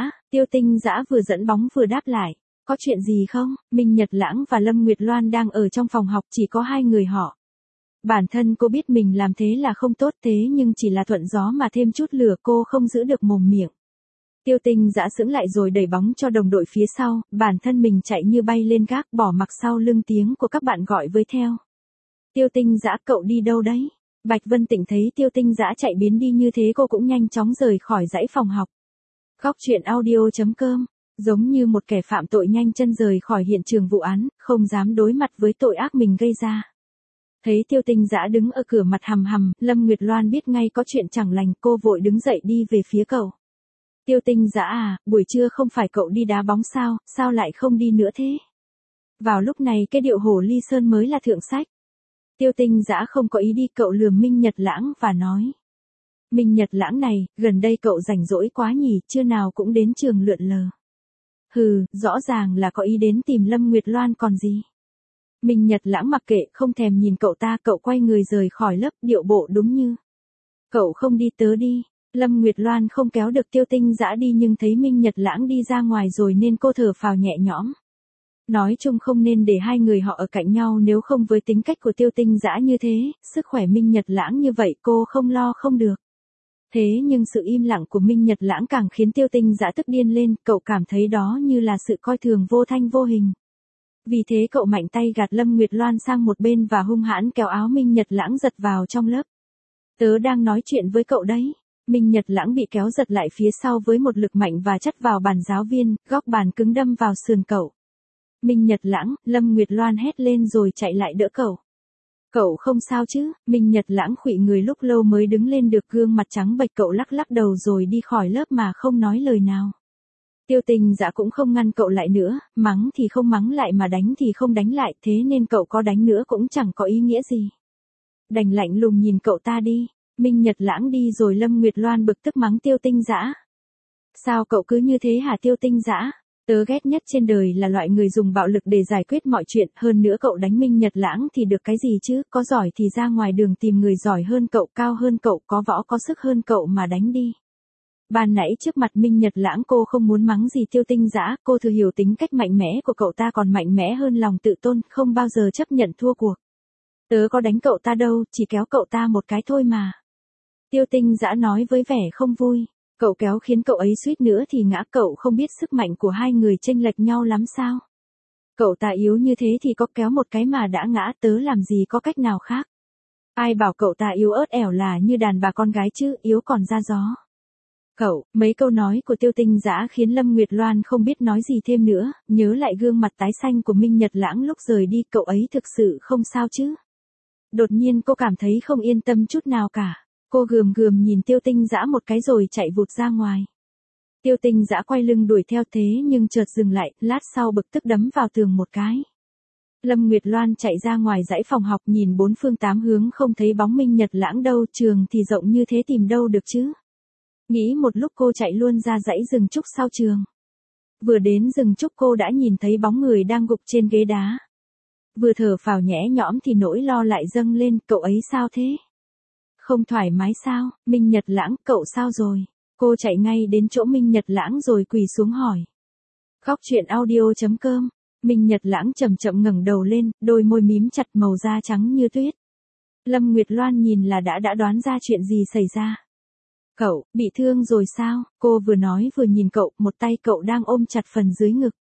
Tinh Dã vừa dẫn bóng vừa đáp lại. Có chuyện gì không? Minh Nhật Lãng và Lâm Nguyệt Loan đang ở trong phòng học chỉ có hai người họ. Bản thân cô biết mình làm thế là không tốt thế nhưng chỉ là thuận gió mà thêm chút lửa cô không giữ được mồm miệng. Tiêu Tinh Dã sững lại rồi đẩy bóng cho đồng đội phía sau, bản thân mình chạy như bay lên gác bỏ mặc sau lưng tiếng của các bạn gọi với theo. Tiêu Tinh Dã cậu đi đâu đấy? Bạch Vân Tịnh thấy Tiêu Tinh Dã chạy biến đi như thế cô cũng nhanh chóng rời khỏi dãy phòng học. Góc truyện audio.com, giống như một kẻ phạm tội nhanh chân rời khỏi hiện trường vụ án, không dám đối mặt với tội ác mình gây ra. Thấy Tiêu Tinh Dã đứng ở cửa mặt hầm hầm, Lâm Nguyệt Loan biết ngay có chuyện chẳng lành, cô vội đứng dậy đi về phía cậu. Tiêu Tinh Dã à, buổi trưa không phải cậu đi đá bóng sao lại không đi nữa thế? Vào lúc này cái điệu hổ ly sơn mới là thượng sách. Tiêu Tinh Dã không có ý đi, cậu lườm Minh Nhật Lãng và nói. Minh Nhật Lãng này, gần đây cậu rảnh rỗi quá nhỉ, trưa nào cũng đến trường lượn lờ. Hừ, rõ ràng là có ý đến tìm Lâm Nguyệt Loan còn gì. Minh Nhật Lãng mặc kệ, không thèm nhìn cậu ta, cậu quay người rời khỏi lớp, điệu bộ đúng như. Cậu không đi tớ đi. Lâm Nguyệt Loan không kéo được Tiêu Tinh Dã đi nhưng thấy Minh Nhật Lãng đi ra ngoài rồi nên cô thở phào nhẹ nhõm. Nói chung không nên để hai người họ ở cạnh nhau nếu không với tính cách của Tiêu Tinh Dã như thế, sức khỏe Minh Nhật Lãng như vậy cô không lo không được. Thế nhưng sự im lặng của Minh Nhật Lãng càng khiến Tiêu Tinh Dã tức điên lên, cậu cảm thấy đó như là sự coi thường vô thanh vô hình. Vì thế cậu mạnh tay gạt Lâm Nguyệt Loan sang một bên và hung hãn kéo áo Minh Nhật Lãng giật vào trong lớp. Tớ đang nói chuyện với cậu đấy. Minh Nhật Lãng bị kéo giật lại phía sau với một lực mạnh và chắt vào bàn giáo viên, góc bàn cứng đâm vào sườn cậu. Minh Nhật Lãng, Lâm Nguyệt Loan hét lên rồi chạy lại đỡ cậu. Cậu không sao chứ? Minh Nhật Lãng khuỵu người lúc lâu mới đứng lên được, gương mặt trắng bệch, cậu lắc lắc đầu rồi đi khỏi lớp mà không nói lời nào. Tiêu Tinh Dã cũng không ngăn cậu lại nữa, mắng thì không mắng lại mà đánh thì không đánh lại, thế nên cậu có đánh nữa cũng chẳng có ý nghĩa gì. Đành lạnh lùng nhìn cậu ta đi. Minh Nhật Lãng đi rồi Lâm Nguyệt Loan bực tức mắng Tiêu Tinh Dã. Sao cậu cứ như thế hả Tiêu Tinh Dã? Tớ ghét nhất trên đời là loại người dùng bạo lực để giải quyết mọi chuyện, hơn nữa cậu đánh Minh Nhật Lãng thì được cái gì chứ, có giỏi thì ra ngoài đường tìm người giỏi hơn cậu, cao hơn cậu, có võ có sức hơn cậu mà đánh đi. Ban nãy trước mặt Minh Nhật Lãng cô không muốn mắng gì Tiêu Tinh Dã, cô thừa hiểu tính cách mạnh mẽ của cậu ta còn mạnh mẽ hơn lòng tự tôn, không bao giờ chấp nhận thua cuộc. Tớ có đánh cậu ta đâu, chỉ kéo cậu ta một cái thôi mà. Tiêu Tinh Dã nói với vẻ không vui. Cậu kéo khiến cậu ấy suýt nữa thì ngã, cậu không biết sức mạnh của hai người chênh lệch nhau lắm sao? Cậu ta yếu như thế thì có kéo một cái mà đã ngã, tớ làm gì có cách nào khác. Ai bảo cậu ta yếu ớt ẻo là như đàn bà con gái chứ, yếu còn ra gió. Mấy câu nói của Tiêu Tinh Dã khiến Lâm Nguyệt Loan không biết nói gì thêm nữa, nhớ lại gương mặt tái xanh của Minh Nhật Lãng lúc rời đi, cậu ấy thực sự không sao chứ? Đột nhiên cô cảm thấy không yên tâm chút nào cả. Cô gườm gườm nhìn Tiêu Tinh Dã một cái rồi chạy vụt ra ngoài. Tiêu Tinh Dã quay lưng đuổi theo thế nhưng chợt dừng lại, lát sau bực tức đấm vào tường một cái. Lâm Nguyệt Loan chạy ra ngoài dãy phòng học nhìn bốn phương tám hướng không thấy bóng Minh Nhật Lãng đâu, trường thì rộng như thế tìm đâu được chứ. Nghĩ một lúc cô chạy luôn ra dãy rừng trúc sau trường. Vừa đến rừng trúc cô đã nhìn thấy bóng người đang gục trên ghế đá. Vừa thở phào nhẹ nhõm thì nỗi lo lại dâng lên, cậu ấy sao thế? Không thoải mái sao? Minh Nhật Lãng, cậu sao rồi? Cô chạy ngay đến chỗ Minh Nhật Lãng rồi quỳ xuống hỏi. Khóc chuyện audio.com. Minh Nhật Lãng chậm chậm ngẩng đầu lên, đôi môi mím chặt, màu da trắng như tuyết. Lâm Nguyệt Loan nhìn là đã đoán ra chuyện gì xảy ra. Cậu, bị thương rồi sao? Cô vừa nói vừa nhìn cậu, một tay cậu đang ôm chặt phần dưới ngực.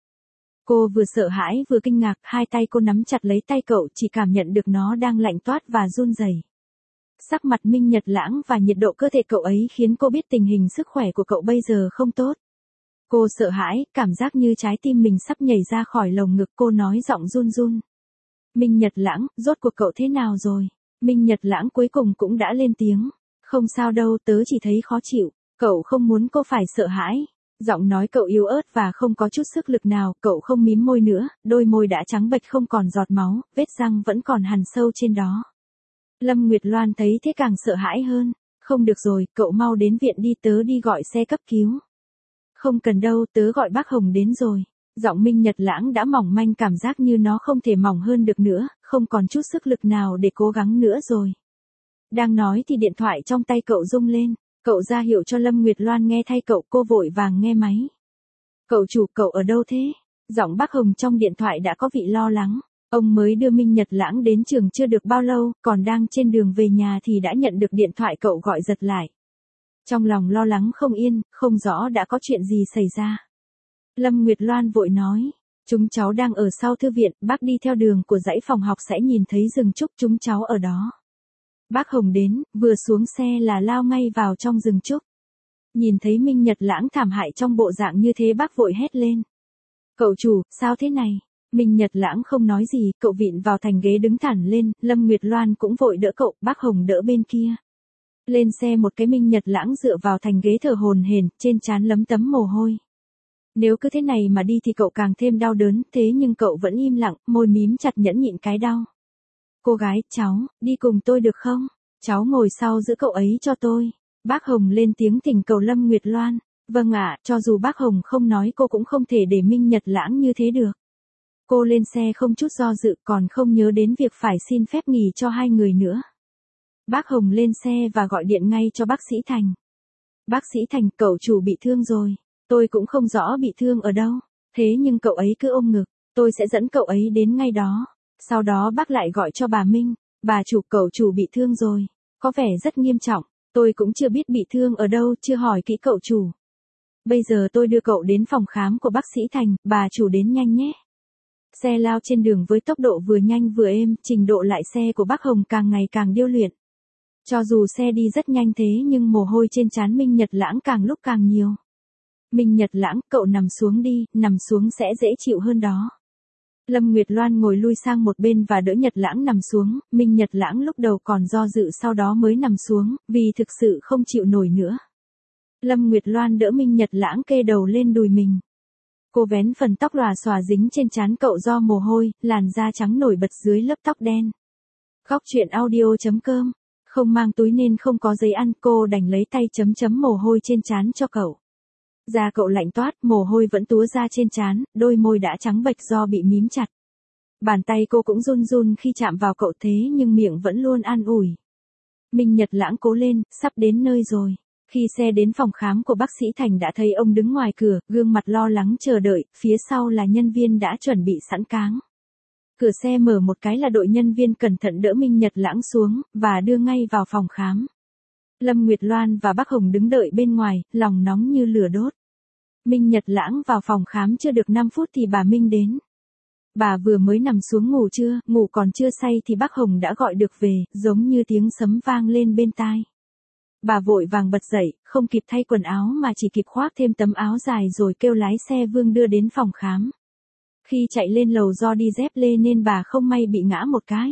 Cô vừa sợ hãi vừa kinh ngạc, hai tay cô nắm chặt lấy tay cậu, chỉ cảm nhận được nó đang lạnh toát và run rẩy. Sắc mặt Minh Nhật Lãng và nhiệt độ cơ thể cậu ấy khiến cô biết tình hình sức khỏe của cậu bây giờ không tốt. Cô sợ hãi, cảm giác như trái tim mình sắp nhảy ra khỏi lồng ngực, cô nói giọng run run. Minh Nhật Lãng, rốt cuộc cậu thế nào rồi? Minh Nhật Lãng cuối cùng cũng đã lên tiếng. Không sao đâu, tớ chỉ thấy khó chịu. Cậu không muốn cô phải sợ hãi. Giọng nói cậu yếu ớt và không có chút sức lực nào, cậu không mím môi nữa, đôi môi đã trắng bệch không còn giọt máu, vết răng vẫn còn hằn sâu trên đó. Lâm Nguyệt Loan thấy thế càng sợ hãi hơn. Không được rồi, cậu mau đến viện đi, tớ đi gọi xe cấp cứu. Không cần đâu, tớ gọi bác Hồng đến rồi. Giọng Minh Nhật Lãng đã mỏng manh, cảm giác như nó không thể mỏng hơn được nữa, không còn chút sức lực nào để cố gắng nữa rồi. Đang nói thì điện thoại trong tay cậu rung lên, cậu ra hiệu cho Lâm Nguyệt Loan nghe thay cậu, cô vội vàng nghe máy. Cậu chủ, cậu ở đâu thế? Giọng bác Hồng trong điện thoại đã có vị lo lắng. Ông mới đưa Minh Nhật Lãng đến trường chưa được bao lâu, còn đang trên đường về nhà thì đã nhận được điện thoại cậu gọi giật lại. Trong lòng lo lắng không yên, không rõ đã có chuyện gì xảy ra. Lâm Nguyệt Loan vội nói, chúng cháu đang ở sau thư viện, bác đi theo đường của dãy phòng học sẽ nhìn thấy rừng trúc, chúng cháu ở đó. Bác Hồng đến, vừa xuống xe là lao ngay vào trong rừng trúc. Nhìn thấy Minh Nhật Lãng thảm hại trong bộ dạng như thế bác vội hét lên. Cậu chủ, sao thế này? Minh Nhật Lãng không nói gì, cậu vịn vào thành ghế đứng thẳng lên, Lâm Nguyệt Loan cũng vội đỡ cậu, bác Hồng đỡ bên kia. Lên xe một cái, Minh Nhật Lãng dựa vào thành ghế thở hổn hển, trên trán lấm tấm mồ hôi. Nếu cứ thế này mà đi thì cậu càng thêm đau đớn, thế nhưng cậu vẫn im lặng, môi mím chặt nhẫn nhịn cái đau. Cô gái, cháu, đi cùng tôi được không? Cháu ngồi sau giữ cậu ấy cho tôi. Bác Hồng lên tiếng thỉnh cầu Lâm Nguyệt Loan. Vâng ạ, cho dù bác Hồng không nói cô cũng không thể để Minh Nhật Lãng như thế được. Cô lên xe không chút do dự, còn không nhớ đến việc phải xin phép nghỉ cho hai người nữa. Bác Hồng lên xe và gọi điện ngay cho bác sĩ Thành. Bác sĩ Thành, cậu chủ bị thương rồi. Tôi cũng không rõ bị thương ở đâu. Thế nhưng cậu ấy cứ ôm ngực. Tôi sẽ dẫn cậu ấy đến ngay đó. Sau đó bác lại gọi cho bà Minh. Bà chủ, cậu chủ bị thương rồi. Có vẻ rất nghiêm trọng. Tôi cũng chưa biết bị thương ở đâu, chưa hỏi kỹ cậu chủ. Bây giờ tôi đưa cậu đến phòng khám của bác sĩ Thành, bà chủ đến nhanh nhé. Xe lao trên đường với tốc độ vừa nhanh vừa êm, trình độ lại xe của bác Hồng càng ngày càng điêu luyện. Cho dù xe đi rất nhanh thế nhưng mồ hôi trên trán Minh Nhật Lãng càng lúc càng nhiều. Minh Nhật Lãng, cậu nằm xuống đi, nằm xuống sẽ dễ chịu hơn đó. Lâm Nguyệt Loan ngồi lui sang một bên và đỡ Nhật Lãng nằm xuống, Minh Nhật Lãng lúc đầu còn do dự sau đó mới nằm xuống, vì thực sự không chịu nổi nữa. Lâm Nguyệt Loan đỡ Minh Nhật Lãng kê đầu lên đùi mình. Cô vén phần tóc lòa xòa dính trên trán cậu do mồ hôi, làn da trắng nổi bật dưới lớp tóc đen. Khóc chuyện audio.com Không mang túi nên không có giấy ăn, cô đành lấy tay chấm chấm mồ hôi trên trán cho cậu. Da cậu lạnh toát, mồ hôi vẫn túa ra trên trán, đôi môi đã trắng bệch do bị mím chặt. Bàn tay cô cũng run run khi chạm vào cậu thế nhưng miệng vẫn luôn an ủi. Minh Nhật Lãng cố lên, sắp đến nơi rồi. Khi xe đến phòng khám của bác sĩ Thành đã thấy ông đứng ngoài cửa, gương mặt lo lắng chờ đợi, phía sau là nhân viên đã chuẩn bị sẵn cáng. Cửa xe mở một cái là đội nhân viên cẩn thận đỡ Minh Nhật Lãng xuống, và đưa ngay vào phòng khám. Lâm Nguyệt Loan và bác Hồng đứng đợi bên ngoài, lòng nóng như lửa đốt. Minh Nhật Lãng vào phòng khám chưa được 5 phút thì bà Minh đến. Bà vừa mới nằm xuống ngủ trưa, ngủ còn chưa say thì bác Hồng đã gọi được về, giống như tiếng sấm vang lên bên tai. Bà vội vàng bật dậy, không kịp thay quần áo mà chỉ kịp khoác thêm tấm áo dài rồi kêu lái xe Vương đưa đến phòng khám. Khi chạy lên lầu do đi dép lê nên bà không may bị ngã một cái.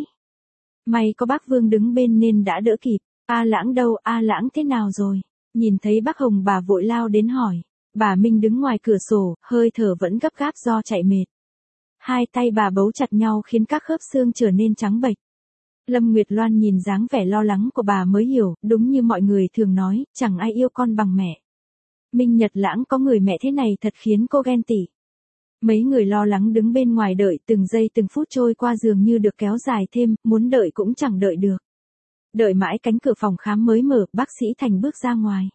May có bác Vương đứng bên nên đã đỡ kịp. A Lãng đâu, A Lãng thế nào rồi? Nhìn thấy bác Hồng bà vội lao đến hỏi. Bà Minh đứng ngoài cửa sổ, hơi thở vẫn gấp gáp do chạy mệt. Hai tay bà bấu chặt nhau khiến các khớp xương trở nên trắng bệch. Lâm Nguyệt Loan nhìn dáng vẻ lo lắng của bà mới hiểu, đúng như mọi người thường nói, chẳng ai yêu con bằng mẹ. Minh Nhật Lãng có người mẹ thế này thật khiến cô ghen tị. Mấy người lo lắng đứng bên ngoài đợi, từng giây từng phút trôi qua dường như được kéo dài thêm, muốn đợi cũng chẳng đợi được. Đợi mãi cánh cửa phòng khám mới mở, bác sĩ Thành bước ra ngoài.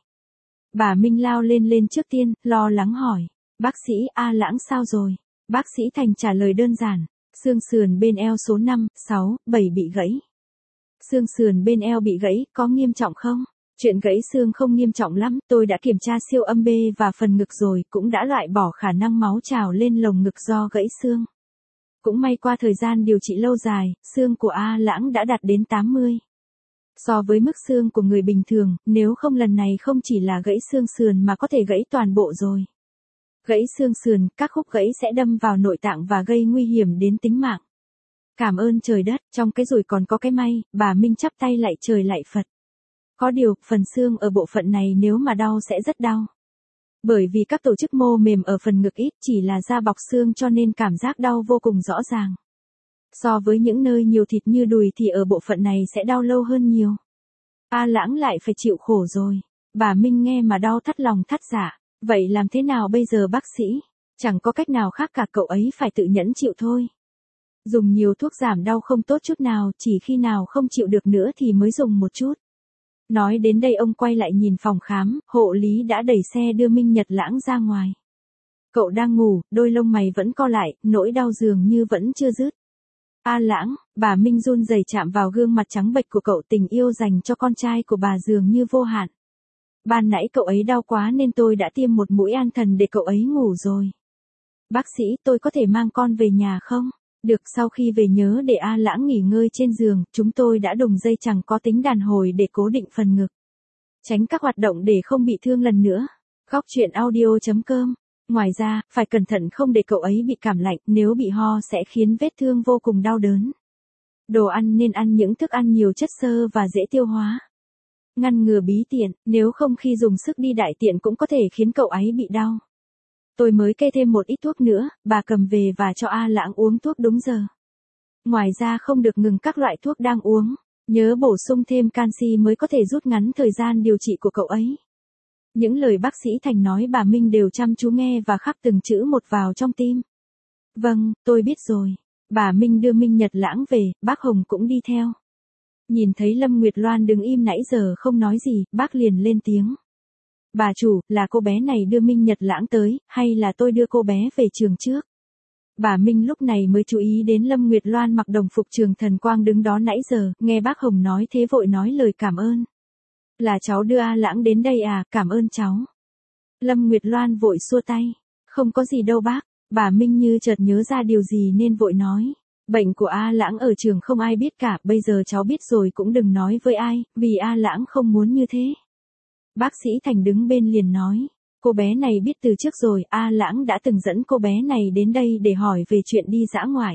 Bà Minh lao lên trước tiên, lo lắng hỏi, bác sĩ A Lãng sao rồi? Bác sĩ Thành trả lời đơn giản, xương sườn bên eo số 5, 6, 7 bị gãy. Xương sườn bên eo bị gãy, có nghiêm trọng không? Chuyện gãy xương không nghiêm trọng lắm, tôi đã kiểm tra siêu âm B và phần ngực rồi, cũng đã loại bỏ khả năng máu trào lên lồng ngực do gãy xương. Cũng may qua thời gian điều trị lâu dài, xương của A Lãng đã đạt đến 80. So với mức xương của người bình thường, nếu không lần này không chỉ là gãy xương sườn mà có thể gãy toàn bộ rồi. Gãy xương sườn, các khúc gãy sẽ đâm vào nội tạng và gây nguy hiểm đến tính mạng. Cảm ơn trời đất, trong cái rồi còn có cái may, bà Minh chắp tay lạy trời lạy Phật. Có điều, phần xương ở bộ phận này nếu mà đau sẽ rất đau. Bởi vì các tổ chức mô mềm ở phần ngực ít chỉ là da bọc xương cho nên cảm giác đau vô cùng rõ ràng. So với những nơi nhiều thịt như đùi thì ở bộ phận này sẽ đau lâu hơn nhiều. A Lãng lại phải chịu khổ rồi. Bà Minh nghe mà đau thắt lòng thắt dạ. Vậy làm thế nào bây giờ bác sĩ? Chẳng có cách nào khác cả, cậu ấy phải tự nhẫn chịu thôi. Dùng nhiều thuốc giảm đau không tốt chút nào, chỉ khi nào không chịu được nữa thì mới dùng một chút. Nói đến đây ông quay lại nhìn phòng khám, hộ lý đã đẩy xe đưa Minh Nhật Lãng ra ngoài. Cậu đang ngủ, đôi lông mày vẫn co lại, nỗi đau dường như vẫn chưa dứt. A Lãng, bà Minh run rẩy chạm vào gương mặt trắng bệch của cậu, tình yêu dành cho con trai của bà dường như vô hạn. Ban nãy cậu ấy đau quá nên tôi đã tiêm một mũi an thần để cậu ấy ngủ rồi. Bác sĩ, tôi có thể mang con về nhà không? Được, sau khi về nhớ để A Lãng nghỉ ngơi trên giường, chúng tôi đã đùng dây chằng có tính đàn hồi để cố định phần ngực. Tránh các hoạt động để không bị thương lần nữa. Góc truyện audio.com. Ngoài ra, phải cẩn thận không để cậu ấy bị cảm lạnh, nếu bị ho sẽ khiến vết thương vô cùng đau đớn. Đồ ăn nên ăn những thức ăn nhiều chất xơ và dễ tiêu hóa. Ngăn ngừa bí tiện, nếu không khi dùng sức đi đại tiện cũng có thể khiến cậu ấy bị đau. Tôi mới kê thêm một ít thuốc nữa, bà cầm về và cho A Lãng uống thuốc đúng giờ. Ngoài ra không được ngừng các loại thuốc đang uống, nhớ bổ sung thêm canxi mới có thể rút ngắn thời gian điều trị của cậu ấy. Những lời bác sĩ Thành nói bà Minh đều chăm chú nghe và khắc từng chữ một vào trong tim. Vâng, tôi biết rồi. Bà Minh đưa Minh Nhật Lãng về, bác Hồng cũng đi theo. Nhìn thấy Lâm Nguyệt Loan đứng im nãy giờ không nói gì, bác liền lên tiếng. Bà chủ, là cô bé này đưa Minh Nhật Lãng tới, hay là tôi đưa cô bé về trường trước? Bà Minh lúc này mới chú ý đến Lâm Nguyệt Loan mặc đồng phục trường thần quang đứng đó nãy giờ, nghe bác Hồng nói thế vội nói lời cảm ơn. Là cháu đưa A Lãng đến đây à, cảm ơn cháu. Lâm Nguyệt Loan vội xua tay. Không có gì đâu bác. Bà Minh như chợt nhớ ra điều gì nên vội nói. Bệnh của A Lãng ở trường không ai biết cả, bây giờ cháu biết rồi cũng đừng nói với ai, vì A Lãng không muốn như thế. Bác sĩ Thành đứng bên liền nói. Cô bé này biết từ trước rồi, A Lãng đã từng dẫn cô bé này đến đây để hỏi về chuyện đi dã ngoại.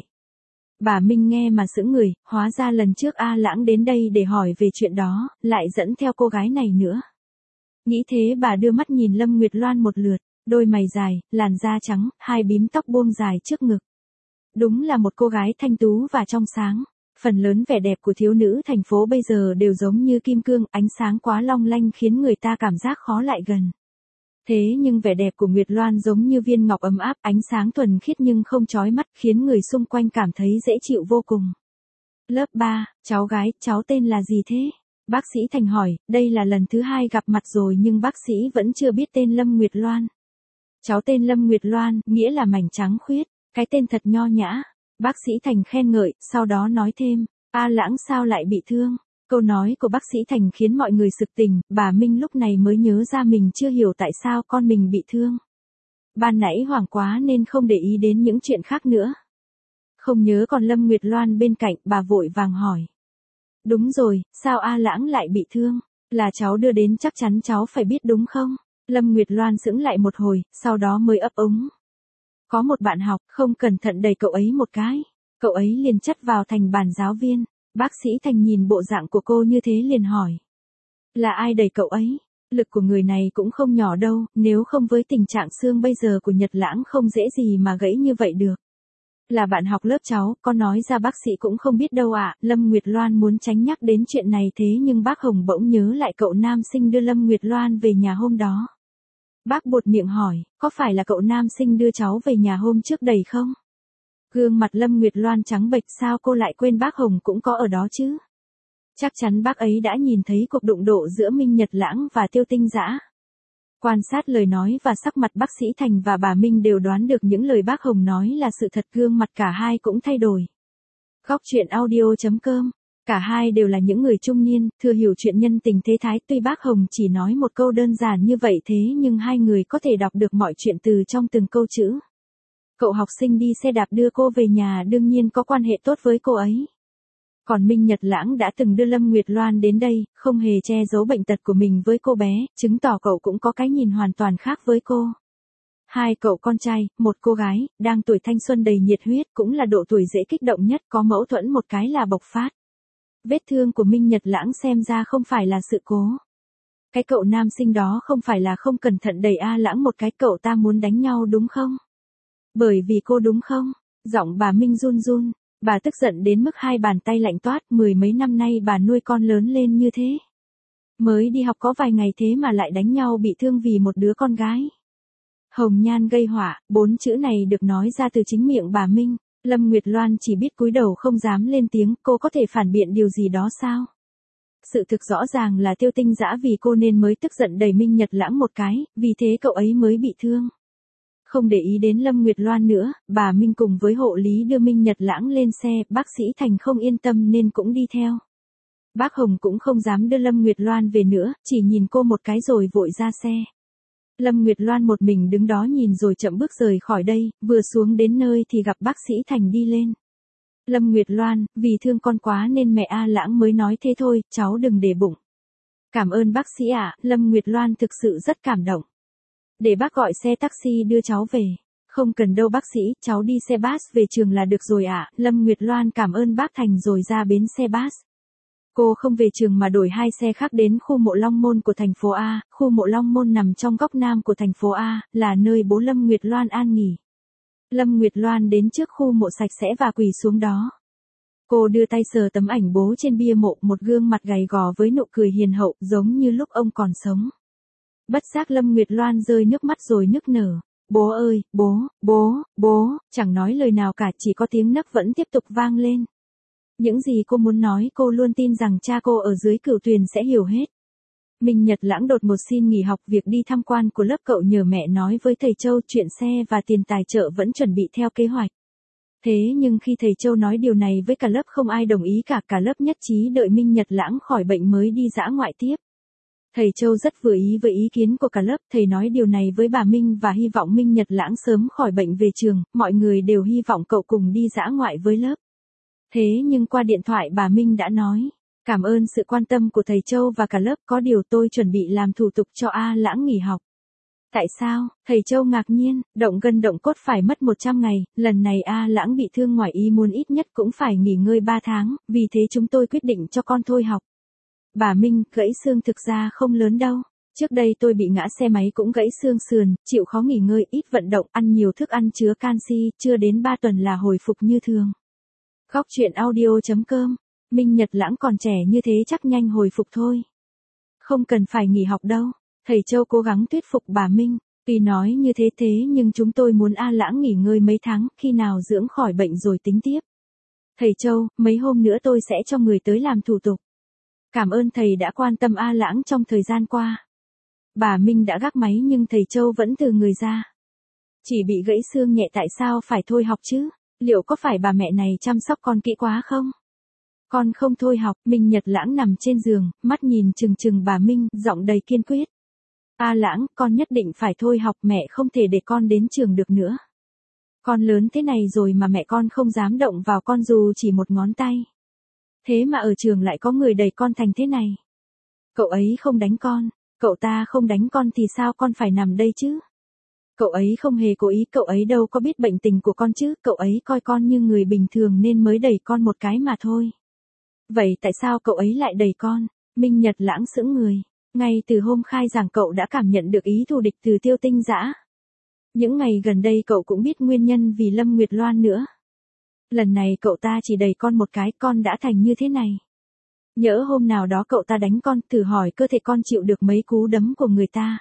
Bà Minh nghe mà sững người, hóa ra lần trước A Lãng đến đây để hỏi về chuyện đó, lại dẫn theo cô gái này nữa. Nghĩ thế bà đưa mắt nhìn Lâm Nguyệt Loan một lượt, đôi mày dài, làn da trắng, hai bím tóc buông dài trước ngực. Đúng là một cô gái thanh tú và trong sáng. Phần lớn vẻ đẹp của thiếu nữ thành phố bây giờ đều giống như kim cương, ánh sáng quá long lanh khiến người ta cảm giác khó lại gần. Thế nhưng vẻ đẹp của Nguyệt Loan giống như viên ngọc ấm áp, ánh sáng thuần khiết nhưng không chói mắt, khiến người xung quanh cảm thấy dễ chịu vô cùng. Lớp 3, cháu gái, cháu tên là gì thế? Bác sĩ Thành hỏi, đây là lần thứ 2 gặp mặt rồi nhưng bác sĩ vẫn chưa biết tên Lâm Nguyệt Loan. Cháu tên Lâm Nguyệt Loan, nghĩa là mảnh trắng khuyết, cái tên thật nho nhã. Bác sĩ Thành khen ngợi, sau đó nói thêm, A Lãng sao lại bị thương? Câu nói của bác sĩ Thành khiến mọi người sực tỉnh, bà Minh lúc này mới nhớ ra mình chưa hiểu tại sao con mình bị thương. Ban nãy hoảng quá nên không để ý đến những chuyện khác nữa. Không nhớ còn Lâm Nguyệt Loan bên cạnh, bà vội vàng hỏi. Đúng rồi, sao A Lãng lại bị thương? Là cháu đưa đến chắc chắn cháu phải biết đúng không? Lâm Nguyệt Loan sững lại một hồi, sau đó mới ấp úng. Có một bạn học, không cẩn thận đẩy cậu ấy một cái. Cậu ấy liền chắt vào thành bàn giáo viên. Bác sĩ Thành nhìn bộ dạng của cô như thế liền hỏi. Là ai đẩy cậu ấy? Lực của người này cũng không nhỏ đâu, nếu không với tình trạng xương bây giờ của Nhật Lãng không dễ gì mà gãy như vậy được. Là bạn học lớp cháu, con nói ra bác sĩ cũng không biết đâu ạ. Lâm Nguyệt Loan muốn tránh nhắc đến chuyện này thế nhưng bác Hồng bỗng nhớ lại cậu nam sinh đưa Lâm Nguyệt Loan về nhà hôm đó. Bác buột miệng hỏi, có phải là cậu nam sinh đưa cháu về nhà hôm trước đây không? Gương mặt Lâm Nguyệt Loan trắng bệch, sao cô lại quên bác Hồng cũng có ở đó chứ? Chắc chắn bác ấy đã nhìn thấy cuộc đụng độ giữa Minh Nhật Lãng và Tiêu Tinh Dã. Quan sát lời nói và sắc mặt bác sĩ Thành và bà Minh đều đoán được những lời bác Hồng nói là sự thật, gương mặt cả hai cũng thay đổi. Góc truyện audio.com. Cả hai đều là những người trung niên, thừa hiểu chuyện nhân tình thế thái, tuy bác Hồng chỉ nói một câu đơn giản như vậy thế nhưng hai người có thể đọc được mọi chuyện từ trong từng câu chữ. Cậu học sinh đi xe đạp đưa cô về nhà đương nhiên có quan hệ tốt với cô ấy. Còn Minh Nhật Lãng đã từng đưa Lâm Nguyệt Loan đến đây, không hề che giấu bệnh tật của mình với cô bé, chứng tỏ cậu cũng có cái nhìn hoàn toàn khác với cô. Hai cậu con trai, một cô gái, đang tuổi thanh xuân đầy nhiệt huyết, cũng là độ tuổi dễ kích động nhất, có mâu thuẫn một cái là bộc phát. Vết thương của Minh Nhật Lãng xem ra không phải là sự cố. Cái cậu nam sinh đó không phải là không cẩn thận đẩy A Lãng một cái, cậu ta muốn đánh nhau đúng không? Bởi vì cô đúng không? Giọng bà Minh run run. Bà tức giận đến mức hai bàn tay lạnh toát, 10 mấy năm nay bà nuôi con lớn lên như thế. Mới đi học có vài ngày thế mà lại đánh nhau bị thương vì một đứa con gái. Hồng nhan gây họa, 4 chữ này được nói ra từ chính miệng bà Minh. Lâm Nguyệt Loan chỉ biết cúi đầu không dám lên tiếng, cô có thể phản biện điều gì đó sao? Sự thực rõ ràng là Tiêu Tinh Dã vì cô nên mới tức giận đẩy Minh Nhật Lãng một cái, vì thế cậu ấy mới bị thương. Không để ý đến Lâm Nguyệt Loan nữa, bà Minh cùng với hộ lý đưa Minh Nhật Lãng lên xe, bác sĩ Thành không yên tâm nên cũng đi theo. Bác Hồng cũng không dám đưa Lâm Nguyệt Loan về nữa, chỉ nhìn cô một cái rồi vội ra xe. Lâm Nguyệt Loan một mình đứng đó nhìn rồi chậm bước rời khỏi đây, vừa xuống đến nơi thì gặp bác sĩ Thành đi lên. Lâm Nguyệt Loan, vì thương con quá nên mẹ A Lãng mới nói thế thôi, cháu đừng để bụng. Cảm ơn bác sĩ ạ, Lâm Nguyệt Loan thực sự rất cảm động. Để bác gọi xe taxi đưa cháu về. Không cần đâu bác sĩ, cháu đi xe bus về trường là được rồi ạ. Lâm Nguyệt Loan cảm ơn bác Thành rồi ra bến xe bus. Cô không về trường mà đổi hai xe khác đến khu mộ Long Môn của thành phố A. Khu mộ Long Môn nằm trong góc nam của thành phố A, là nơi bố Lâm Nguyệt Loan an nghỉ. Lâm Nguyệt Loan đến trước khu mộ sạch sẽ và quỳ xuống đó. Cô đưa tay sờ tấm ảnh bố trên bia mộ, một gương mặt gầy gò với nụ cười hiền hậu giống như lúc ông còn sống. Bất giác Lâm Nguyệt Loan rơi nước mắt rồi nức nở. Bố ơi, bố, chẳng nói lời nào cả, chỉ có tiếng nấc vẫn tiếp tục vang lên. Những gì cô muốn nói cô luôn tin rằng cha cô ở dưới cửu tuyền sẽ hiểu hết. Minh Nhật Lãng đột ngột xin nghỉ học, việc đi tham quan của lớp cậu nhờ mẹ nói với thầy Châu, chuyện xe và tiền tài trợ vẫn chuẩn bị theo kế hoạch. Thế nhưng khi thầy Châu nói điều này với cả lớp không ai đồng ý cả lớp nhất trí đợi Minh Nhật Lãng khỏi bệnh mới đi dã ngoại tiếp. Thầy Châu rất vừa ý với ý kiến của cả lớp, thầy nói điều này với bà Minh và hy vọng Minh Nhật Lãng sớm khỏi bệnh về trường, mọi người đều hy vọng cậu cùng đi dã ngoại với lớp. Thế nhưng qua điện thoại bà Minh đã nói, cảm ơn sự quan tâm của thầy Châu và cả lớp, có điều tôi chuẩn bị làm thủ tục cho A Lãng nghỉ học. Tại sao? Thầy Châu ngạc nhiên, động gân động cốt phải mất 100 ngày, lần này A Lãng bị thương ngoài ý muốn ít nhất cũng phải nghỉ ngơi 3 tháng, vì thế chúng tôi quyết định cho con thôi học. Bà Minh, gãy xương thực ra không lớn đâu. Trước đây tôi bị ngã xe máy cũng gãy xương sườn, chịu khó nghỉ ngơi, ít vận động, ăn nhiều thức ăn chứa canxi, chưa đến 3 tuần là hồi phục như thường. Góc truyện audio.com. Minh Nhật Lãng còn trẻ như thế chắc nhanh hồi phục thôi. Không cần phải nghỉ học đâu. Thầy Châu cố gắng thuyết phục bà Minh. Tuy nói như thế nhưng chúng tôi muốn A Lãng nghỉ ngơi mấy tháng, khi nào dưỡng khỏi bệnh rồi tính tiếp. Thầy Châu, mấy hôm nữa tôi sẽ cho người tới làm thủ tục. Cảm ơn thầy đã quan tâm A Lãng trong thời gian qua. Bà Minh đã gác máy nhưng thầy Châu vẫn từ người ra. Chỉ bị gãy xương nhẹ tại sao phải thôi học chứ? Liệu có phải bà mẹ này chăm sóc con kỹ quá không? Con không thôi học. Minh Nhật Lãng nằm trên giường, mắt nhìn chừng bà Minh, giọng đầy kiên quyết. A Lãng, con nhất định phải thôi học, mẹ không thể để con đến trường được nữa. Con lớn thế này rồi mà mẹ con không dám động vào con dù chỉ một ngón tay. Thế mà ở trường lại có người đẩy con thành thế này. Cậu ấy không đánh con, cậu ta không đánh con thì sao con phải nằm đây chứ? Cậu ấy không hề cố ý, cậu ấy đâu có biết bệnh tình của con chứ, cậu ấy coi con như người bình thường nên mới đẩy con một cái mà thôi. Vậy tại sao cậu ấy lại đẩy con? Minh Nhật Lãng sững người. Ngay từ hôm khai giảng cậu đã cảm nhận được ý thù địch từ Tiêu Tinh Dã. Những ngày gần đây cậu cũng biết nguyên nhân vì Lâm Nguyệt Loan nữa. Lần này cậu ta chỉ đẩy con một cái, con đã thành như thế này. Nhỡ hôm nào đó cậu ta đánh con, thử hỏi cơ thể con chịu được mấy cú đấm của người ta.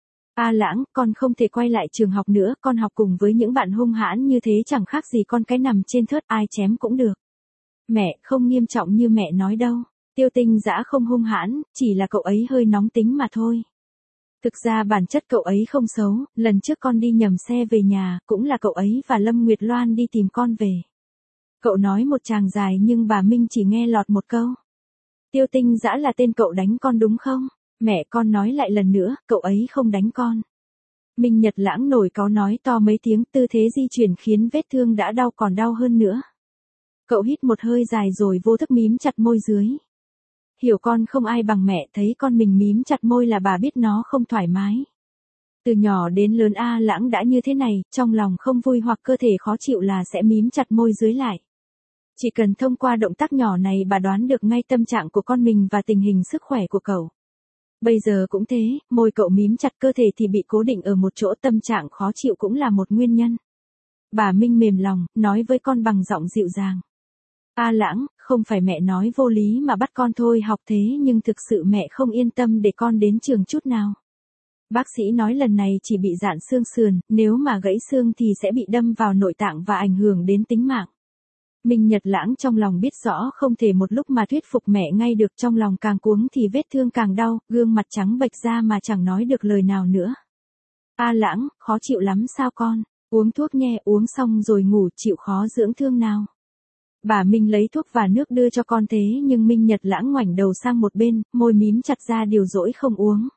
A Lãng, con không thể quay lại trường học nữa, con học cùng với những bạn hung hãn như thế chẳng khác gì con cái nằm trên thớt, ai chém cũng được. Mẹ, không nghiêm trọng như mẹ nói đâu. Tiêu Tinh Dã không hung hãn, chỉ là cậu ấy hơi nóng tính mà thôi. Thực ra bản chất cậu ấy không xấu, lần trước con đi nhầm xe về nhà, cũng là cậu ấy và Lâm Nguyệt Loan đi tìm con về. Cậu nói một tràng dài nhưng bà Minh chỉ nghe lọt một câu. Tiêu Tinh Dã là tên cậu đánh con đúng không? Mẹ, con nói lại lần nữa, cậu ấy không đánh con. Minh Nhật Lãng nổi cáu nói to mấy tiếng, tư thế di chuyển khiến vết thương đã đau còn đau hơn nữa. Cậu hít một hơi dài rồi vô thức mím chặt môi dưới. Hiểu con không ai bằng mẹ, thấy con mình mím chặt môi là bà biết nó không thoải mái. Từ nhỏ đến lớn A Lãng đã như thế này, trong lòng không vui hoặc cơ thể khó chịu là sẽ mím chặt môi dưới lại. Chỉ cần thông qua động tác nhỏ này bà đoán được ngay tâm trạng của con mình và tình hình sức khỏe của cậu. Bây giờ cũng thế, môi cậu mím chặt, cơ thể thì bị cố định ở một chỗ, tâm trạng khó chịu cũng là một nguyên nhân. Bà Minh mềm lòng, nói với con bằng giọng dịu dàng. A Lãng, không phải mẹ nói vô lý mà bắt con thôi học thế nhưng thực sự mẹ không yên tâm để con đến trường chút nào. Bác sĩ nói lần này chỉ bị rạn xương sườn, nếu mà gãy xương thì sẽ bị đâm vào nội tạng và ảnh hưởng đến tính mạng. Minh Nhật Lãng trong lòng biết rõ không thể một lúc mà thuyết phục mẹ ngay được, trong lòng càng cuống thì vết thương càng đau, gương mặt trắng bệch ra mà chẳng nói được lời nào nữa. A Lãng, khó chịu lắm sao con? Uống thuốc nhé, uống xong rồi ngủ, chịu khó dưỡng thương nào. Bà Minh lấy thuốc và nước đưa cho con thế nhưng Minh Nhật Lãng ngoảnh đầu sang một bên, môi mím chặt ra điều dỗi không uống.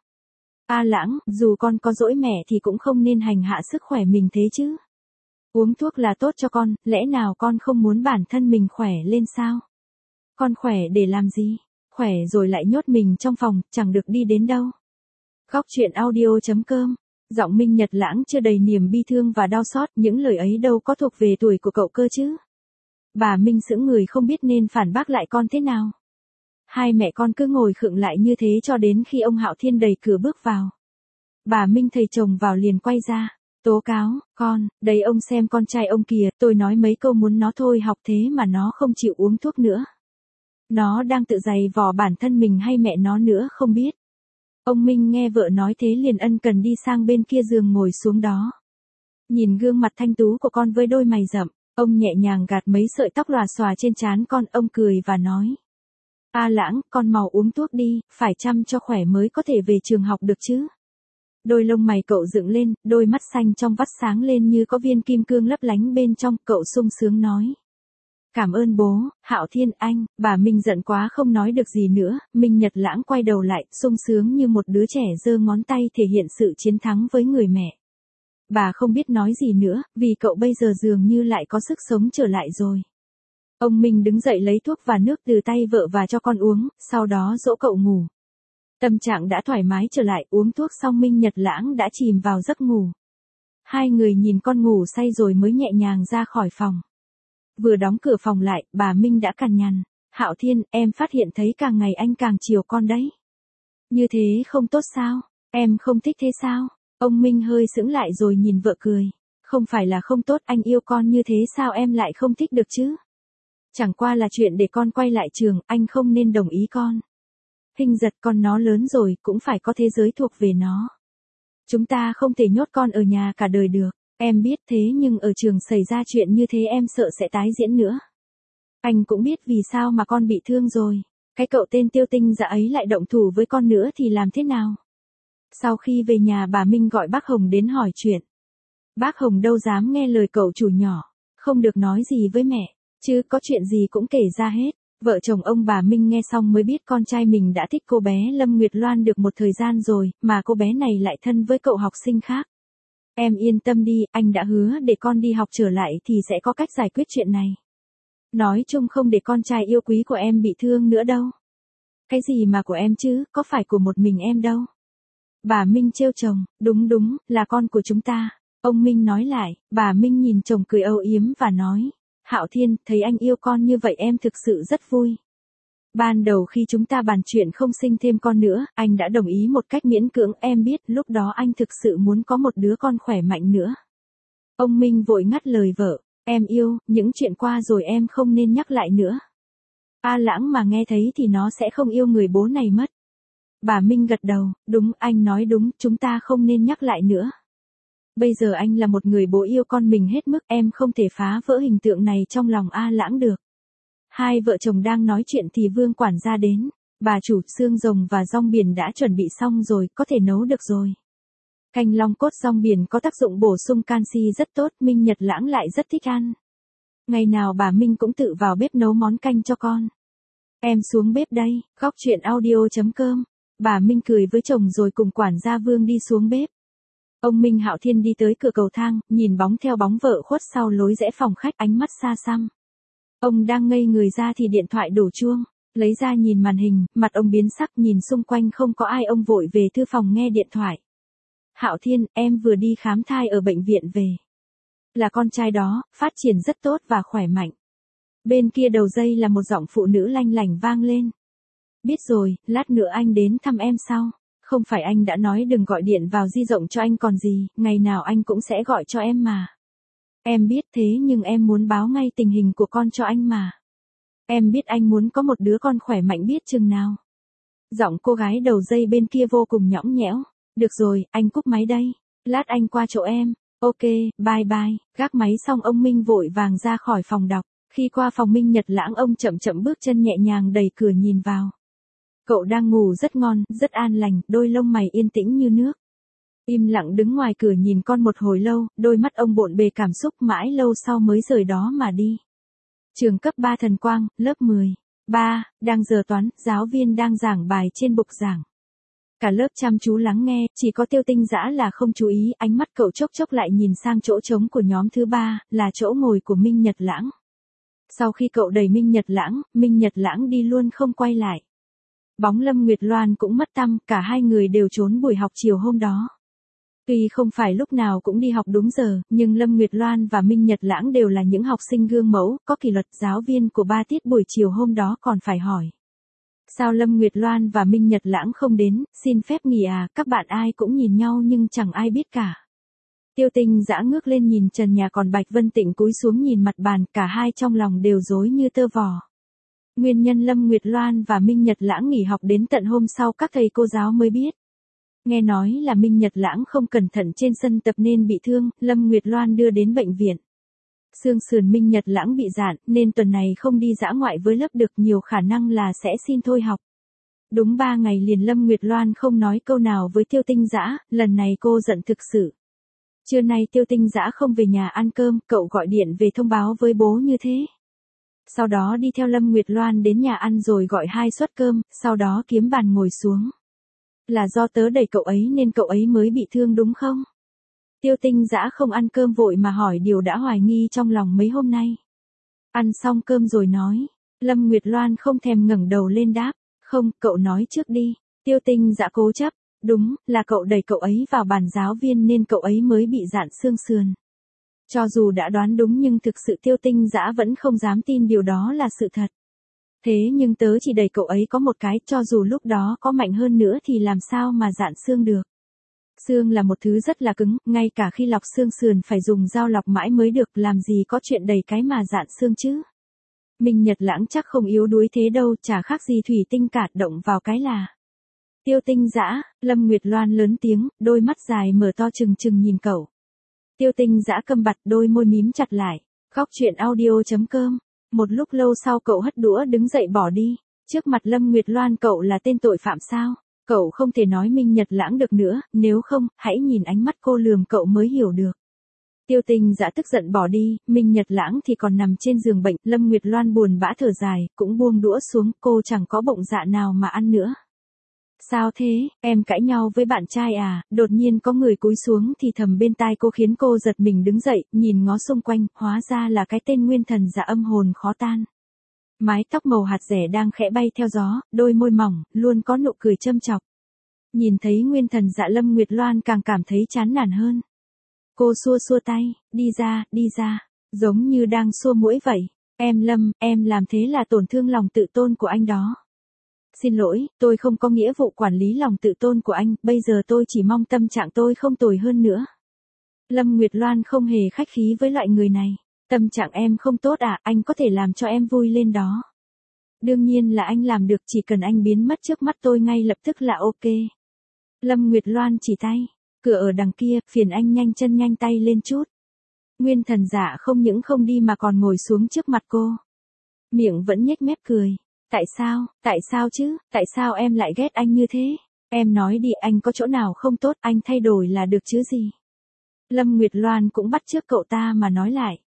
A Lãng, dù con có dỗi mẹ thì cũng không nên hành hạ sức khỏe mình thế chứ. Uống thuốc là tốt cho con, lẽ nào con không muốn bản thân mình khỏe lên sao? Con khỏe để làm gì? Khỏe rồi lại nhốt mình trong phòng, chẳng được đi đến đâu. Góc truyện audio.com. Giọng Minh Nhật Lãng chưa đầy niềm bi thương và đau xót, những lời ấy đâu có thuộc về tuổi của cậu cơ chứ. Bà Minh sững người không biết nên phản bác lại con thế nào. Hai mẹ con cứ ngồi khựng lại như thế cho đến khi ông Hạo Thiên đẩy cửa bước vào. Bà Minh thầy chồng vào liền quay ra. Tố cáo, con, đây ông xem con trai ông kìa, tôi nói mấy câu muốn nó thôi học thế mà nó không chịu uống thuốc nữa. Nó đang tự giày vò bản thân mình hay mẹ nó nữa không biết. Ông Minh nghe vợ nói thế liền ân cần đi sang bên kia giường ngồi xuống đó. Nhìn gương mặt thanh tú của con với đôi mày rậm, ông nhẹ nhàng gạt mấy sợi tóc lòa xòa trên trán con, ông cười và nói. A Lãng, con mau uống thuốc đi, phải chăm cho khỏe mới có thể về trường học được chứ. Đôi lông mày cậu dựng lên, đôi mắt xanh trong vắt sáng lên như có viên kim cương lấp lánh bên trong, cậu sung sướng nói. Cảm ơn bố, Hạo Thiên anh. Bà Minh giận quá không nói được gì nữa, Minh Nhật Lãng quay đầu lại, sung sướng như một đứa trẻ giơ ngón tay thể hiện sự chiến thắng với người mẹ. Bà không biết nói gì nữa, vì cậu bây giờ dường như lại có sức sống trở lại rồi. Ông Minh đứng dậy lấy thuốc và nước từ tay vợ và cho con uống, sau đó dỗ cậu ngủ. Tâm trạng đã thoải mái trở lại, uống thuốc xong Minh Nhật Lãng đã chìm vào giấc ngủ. Hai người nhìn con ngủ say rồi mới nhẹ nhàng ra khỏi phòng. Vừa đóng cửa phòng lại, bà Minh đã cằn nhằn. Hạo Thiên, em phát hiện thấy càng ngày anh càng chiều con đấy. Như thế không tốt sao? Em không thích thế sao? Ông Minh hơi sững lại rồi nhìn vợ cười. Không phải là không tốt, anh yêu con như thế sao em lại không thích được chứ? Chẳng qua là chuyện để con quay lại trường, anh không nên đồng ý con. Hình giật, con nó lớn rồi, cũng phải có thế giới thuộc về nó. Chúng ta không thể nhốt con ở nhà cả đời được. Em biết thế nhưng ở trường xảy ra chuyện như thế em sợ sẽ tái diễn nữa. Anh cũng biết vì sao mà con bị thương rồi. Cái cậu tên Tiêu Tinh Dã ấy lại động thủ với con nữa thì làm thế nào? Sau khi về nhà bà Minh gọi bác Hồng đến hỏi chuyện. Bác Hồng đâu dám nghe lời cậu chủ nhỏ. Không được nói gì với mẹ. Chứ có chuyện gì cũng kể ra hết. Vợ chồng ông bà Minh nghe xong mới biết con trai mình đã thích cô bé Lâm Nguyệt Loan được một thời gian rồi, mà cô bé này lại thân với cậu học sinh khác. Em yên tâm đi, anh đã hứa để con đi học trở lại thì sẽ có cách giải quyết chuyện này. Nói chung không để con trai yêu quý của em bị thương nữa đâu. Cái gì mà của em chứ, có phải của một mình em đâu. Bà Minh trêu chồng, đúng, là con của chúng ta. Ông Minh nói lại, bà Minh nhìn chồng cười âu yếm và nói. Hạo Thiên, thấy anh yêu con như vậy em thực sự rất vui. Ban đầu khi chúng ta bàn chuyện không sinh thêm con nữa, anh đã đồng ý một cách miễn cưỡng, em biết lúc đó anh thực sự muốn có một đứa con khỏe mạnh nữa. Ông Minh vội ngắt lời vợ, em yêu, những chuyện qua rồi em không nên nhắc lại nữa. A Lãng mà nghe thấy thì nó sẽ không yêu người bố này mất. Bà Minh gật đầu, đúng, anh nói đúng, chúng ta không nên nhắc lại nữa. Bây giờ anh là một người bố yêu con mình hết mức, em không thể phá vỡ hình tượng này trong lòng A Lãng được. Hai vợ chồng đang nói chuyện thì Vương quản gia đến. Bà chủ, xương rồng và rong biển đã chuẩn bị xong rồi, có thể nấu được rồi. Canh long cốt rong biển có tác dụng bổ sung canxi rất tốt, Minh Nhật Lãng lại rất thích ăn. Ngày nào bà Minh cũng tự vào bếp nấu món canh cho con. Em xuống bếp đây, góc chuyện audio.com. Bà Minh cười với chồng rồi cùng quản gia Vương đi xuống bếp. Ông Minh Hạo Thiên đi tới cửa cầu thang, nhìn bóng theo bóng vợ khuất sau lối rẽ phòng khách, ánh mắt xa xăm. Ông đang ngây người ra thì điện thoại đổ chuông, lấy ra nhìn màn hình, mặt ông biến sắc, nhìn xung quanh không có ai, ông vội về thư phòng nghe điện thoại. Hạo Thiên, em vừa đi khám thai ở bệnh viện về. Là con trai đó, phát triển rất tốt và khỏe mạnh. Bên kia đầu dây là một giọng phụ nữ lanh lảnh vang lên. Biết rồi, lát nữa anh đến thăm em sau. Không phải anh đã nói đừng gọi điện vào di động cho anh còn gì, ngày nào anh cũng sẽ gọi cho em mà. Em biết thế nhưng em muốn báo ngay tình hình của con cho anh mà. Em biết anh muốn có một đứa con khỏe mạnh biết chừng nào. Giọng cô gái đầu dây bên kia vô cùng nhõng nhẽo. Được rồi, anh cúp máy đây. Lát anh qua chỗ em. Ok, bye bye. Gác máy xong ông Minh vội vàng ra khỏi phòng đọc. Khi qua phòng Minh Nhật Lãng ông chậm chậm bước chân nhẹ nhàng đẩy cửa nhìn vào. Cậu đang ngủ rất ngon, rất an lành, đôi lông mày yên tĩnh như nước. Im lặng đứng ngoài cửa nhìn con một hồi lâu, đôi mắt ông bộn bề cảm xúc, mãi lâu sau mới rời đó mà đi. Trường cấp 3 Thần Quang, lớp 10. 3, đang giờ toán, giáo viên đang giảng bài trên bục giảng. Cả lớp chăm chú lắng nghe, chỉ có Tiêu Tinh Dã là không chú ý, ánh mắt cậu chốc chốc lại nhìn sang chỗ trống của nhóm thứ 3, là chỗ ngồi của Minh Nhật Lãng. Sau khi cậu đẩy Minh Nhật Lãng đi luôn không quay lại. Bóng Lâm Nguyệt Loan cũng mất tăm, cả hai người đều trốn buổi học chiều hôm đó. Tuy không phải lúc nào cũng đi học đúng giờ, nhưng Lâm Nguyệt Loan và Minh Nhật Lãng đều là những học sinh gương mẫu, có kỷ luật. Giáo viên của 3 tiết buổi chiều hôm đó còn phải hỏi. Sao Lâm Nguyệt Loan và Minh Nhật Lãng không đến, xin phép nghỉ à, các bạn ai cũng nhìn nhau nhưng chẳng ai biết cả. Tiêu Tinh Dã ngước lên nhìn trần nhà, còn Bạch Vân Tịnh cúi xuống nhìn mặt bàn, cả hai trong lòng đều rối như tơ vò. Nguyên nhân Lâm Nguyệt Loan và Minh Nhật Lãng nghỉ học đến tận hôm sau các thầy cô giáo mới biết. Nghe nói là Minh Nhật Lãng không cẩn thận trên sân tập nên bị thương, Lâm Nguyệt Loan đưa đến bệnh viện. Xương sườn Minh Nhật Lãng bị rạn, nên tuần này không đi dã ngoại với lớp được, nhiều khả năng là sẽ xin thôi học. Đúng 3 ngày liền Lâm Nguyệt Loan không nói câu nào với Tiêu Tinh Dã, lần này cô giận thực sự. Trưa nay Tiêu Tinh Dã không về nhà ăn cơm, cậu gọi điện về thông báo với bố như thế. Sau đó đi theo Lâm Nguyệt Loan đến nhà ăn rồi gọi 2 suất cơm, sau đó kiếm bàn ngồi xuống. Là do tớ đẩy cậu ấy nên cậu ấy mới bị thương đúng không? Tiêu Tinh Dã không ăn cơm vội mà hỏi điều đã hoài nghi trong lòng mấy hôm nay. Ăn xong cơm rồi nói. Lâm Nguyệt Loan không thèm ngẩng đầu lên đáp. Không, cậu nói trước đi. Tiêu Tinh Dã cố chấp. Đúng, là cậu đẩy cậu ấy vào bàn giáo viên nên cậu ấy mới bị rạn xương sườn. Cho dù đã đoán đúng nhưng thực sự Tiêu Tinh Dã vẫn không dám tin điều đó là sự thật. Thế nhưng tớ chỉ đẩy cậu ấy có một cái, cho dù lúc đó có mạnh hơn nữa thì làm sao mà rạn xương được. Xương là một thứ rất là cứng, ngay cả khi lọc xương sườn phải dùng dao lọc mãi mới được, làm gì có chuyện đẩy cái mà rạn xương chứ. Minh Nhật Lãng chắc không yếu đuối thế đâu, chả khác gì thủy tinh cạt động vào cái là. Tiêu Tinh Dã, Lâm Nguyệt Loan lớn tiếng, đôi mắt dài mở to trừng trừng nhìn cậu. Tiêu Tinh Dã câm bặt, đôi môi mím chặt lại. Góc truyện audio.com. Một lúc lâu sau cậu hất đũa đứng dậy bỏ đi. Trước mặt Lâm Nguyệt Loan, cậu là tên tội phạm sao? Cậu không thể nói Minh Nhật Lãng được nữa, nếu không, hãy nhìn ánh mắt cô lườm cậu mới hiểu được. Tiêu Tinh Dã tức giận bỏ đi, Minh Nhật Lãng thì còn nằm trên giường bệnh. Lâm Nguyệt Loan buồn bã thở dài, cũng buông đũa xuống, cô chẳng có bụng dạ nào mà ăn nữa. Sao thế, em cãi nhau với bạn trai à? Đột nhiên có người cúi xuống thì thầm bên tai cô khiến cô giật mình đứng dậy, nhìn ngó xung quanh, hóa ra là cái tên Nguyên Thần Dạ âm hồn khó tan. Mái tóc màu hạt rẻ đang khẽ bay theo gió, đôi môi mỏng, luôn có nụ cười châm chọc. Nhìn thấy Nguyên Thần Dạ, Lâm Nguyệt Loan càng cảm thấy chán nản hơn. Cô xua xua tay, đi ra, giống như đang xua muỗi vậy. Em Lâm, em làm thế là tổn thương lòng tự tôn của anh đó. Xin lỗi, tôi không có nghĩa vụ quản lý lòng tự tôn của anh, bây giờ tôi chỉ mong tâm trạng tôi không tồi hơn nữa. Lâm Nguyệt Loan không hề khách khí với loại người này. Tâm trạng em không tốt à, anh có thể làm cho em vui lên đó. Đương nhiên là anh làm được, chỉ cần anh biến mất trước mắt tôi ngay lập tức là ok. Lâm Nguyệt Loan chỉ tay, cửa ở đằng kia, phiền anh nhanh chân nhanh tay lên chút. Nguyên Thần Dạ không những không đi mà còn ngồi xuống trước mặt cô. Miệng vẫn nhếch mép cười. Tại sao chứ, tại sao em lại ghét anh như thế? Em nói đi, anh có chỗ nào không tốt, anh thay đổi là được chứ gì? Lâm Nguyệt Loan cũng bắt chước cậu ta mà nói lại.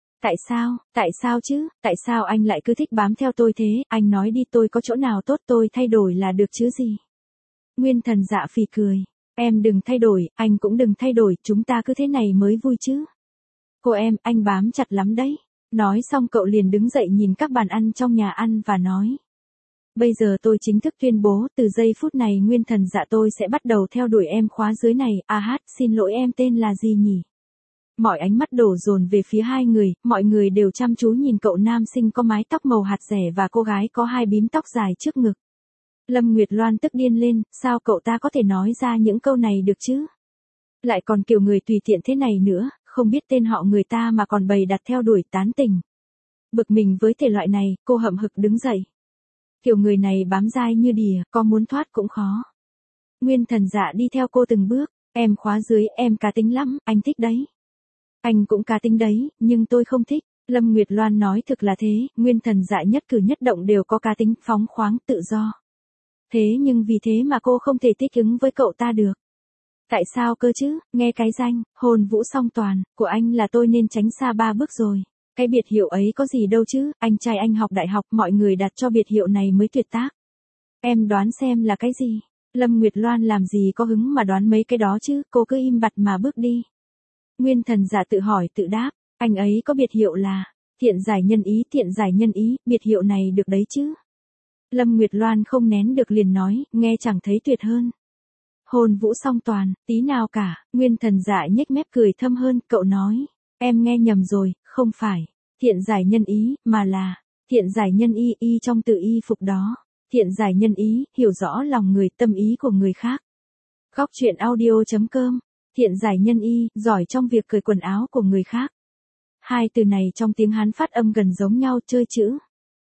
Tại sao chứ, tại sao anh lại cứ thích bám theo tôi thế? Anh nói đi, tôi có chỗ nào tốt, tôi thay đổi là được chứ gì? Nguyên Thần Dạ phì cười. Em đừng thay đổi, anh cũng đừng thay đổi, chúng ta cứ thế này mới vui chứ. Cô em, anh bám chặt lắm đấy. Nói xong cậu liền đứng dậy nhìn các bàn ăn trong nhà ăn và nói. Bây giờ tôi chính thức tuyên bố, từ giây phút này Nguyên Thần Dạ tôi sẽ bắt đầu theo đuổi em khóa dưới này. Xin lỗi, em tên là gì nhỉ? Mọi ánh mắt đổ dồn về phía hai người, mọi người đều chăm chú nhìn cậu nam sinh có mái tóc màu hạt rẻ và cô gái có hai bím tóc dài trước ngực. Lâm Nguyệt Loan tức điên lên, sao cậu ta có thể nói ra những câu này được chứ? Lại còn kiểu người tùy tiện thế này nữa, không biết tên họ người ta mà còn bày đặt theo đuổi tán tình. Bực mình với thể loại này, cô hậm hực đứng dậy. Kiểu người này bám dai như đìa, có muốn thoát cũng khó. Nguyên Thần Dạ đi theo cô từng bước, em khóa dưới, em cá tính lắm, anh thích đấy. Anh cũng cá tính đấy, nhưng tôi không thích. Lâm Nguyệt Loan nói thực là thế, Nguyên Thần Dạ nhất cử nhất động đều có cá tính, phóng khoáng, tự do. Thế nhưng vì thế mà cô không thể thích ứng với cậu ta được. Tại sao cơ chứ, nghe cái danh, hồn vũ song toàn, của anh là tôi nên tránh xa 3 bước rồi. Cái biệt hiệu ấy có gì đâu chứ, anh trai anh học đại học, mọi người đặt cho biệt hiệu này mới tuyệt tác. Em đoán xem là cái gì? Lâm Nguyệt Loan làm gì có hứng mà đoán mấy cái đó chứ, cô cứ im bặt mà bước đi. Nguyên Thần Dạ tự hỏi tự đáp, anh ấy có biệt hiệu là thiện giải nhân ý, biệt hiệu này được đấy chứ. Lâm Nguyệt Loan không nén được liền nói, nghe chẳng thấy tuyệt hơn. Hồn vũ song toàn, tí nào cả. Nguyên Thần Dạ nhếch mép cười thâm hơn, cậu nói, em nghe nhầm rồi, không phải thiện giải nhân ý, mà là thiện giải nhân y, y trong từ y phục đó. Thiện giải nhân ý, hiểu rõ lòng người, tâm ý của người khác. Góc truyện audio.com. Thiện giải nhân y, giỏi trong việc cởi quần áo của người khác. Hai từ này trong tiếng Hán phát âm gần giống nhau, chơi chữ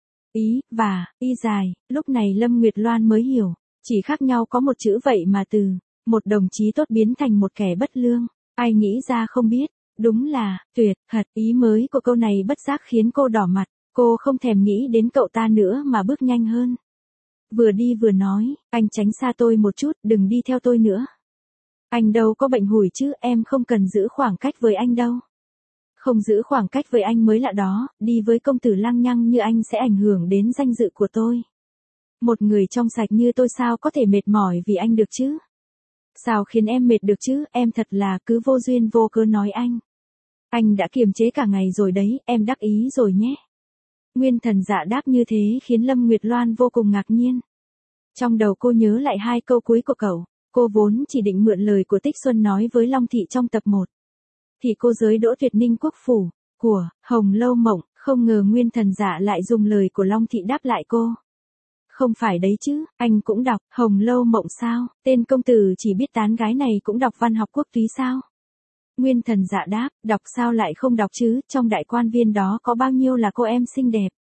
ý và y dài. Lúc này Lâm Nguyệt Loan mới hiểu, chỉ khác nhau có một chữ vậy mà từ một đồng chí tốt biến thành một kẻ bất lương. Ai nghĩ ra không biết, đúng là tuyệt thật. Ý mới của câu này bất giác khiến cô đỏ mặt. Cô không thèm nghĩ đến cậu ta nữa mà bước nhanh hơn. Vừa đi vừa nói, anh tránh xa tôi một chút, đừng đi theo tôi nữa. Anh đâu có bệnh hủi chứ, em không cần giữ khoảng cách với anh đâu. Không giữ khoảng cách với anh mới lạ đó, đi với công tử lăng nhăng như anh sẽ ảnh hưởng đến danh dự của tôi. Một người trong sạch như tôi sao có thể mệt mỏi vì anh được chứ? Sao khiến em mệt được chứ, em thật là cứ vô duyên vô cớ nói anh. Anh đã kiềm chế cả ngày rồi đấy, em đắc ý rồi nhé. Nguyên Thần Dạ đáp như thế khiến Lâm Nguyệt Loan vô cùng ngạc nhiên. Trong đầu cô nhớ lại hai câu cuối của cậu, cô vốn chỉ định mượn lời của Tích Xuân nói với Long Thị trong tập 1. Thì cô giới đỗ tuyệt Ninh Quốc Phủ, của Hồng Lâu Mộng, không ngờ Nguyên Thần Dạ lại dùng lời của Long Thị đáp lại cô. Không phải đấy chứ, anh cũng đọc Hồng Lâu Mộng sao, tên công tử chỉ biết tán gái này cũng đọc văn học quốc túy sao? Nguyên Thần Dạ đáp, đọc sao lại không đọc chứ, trong đại quan viên đó có bao nhiêu là cô em xinh đẹp.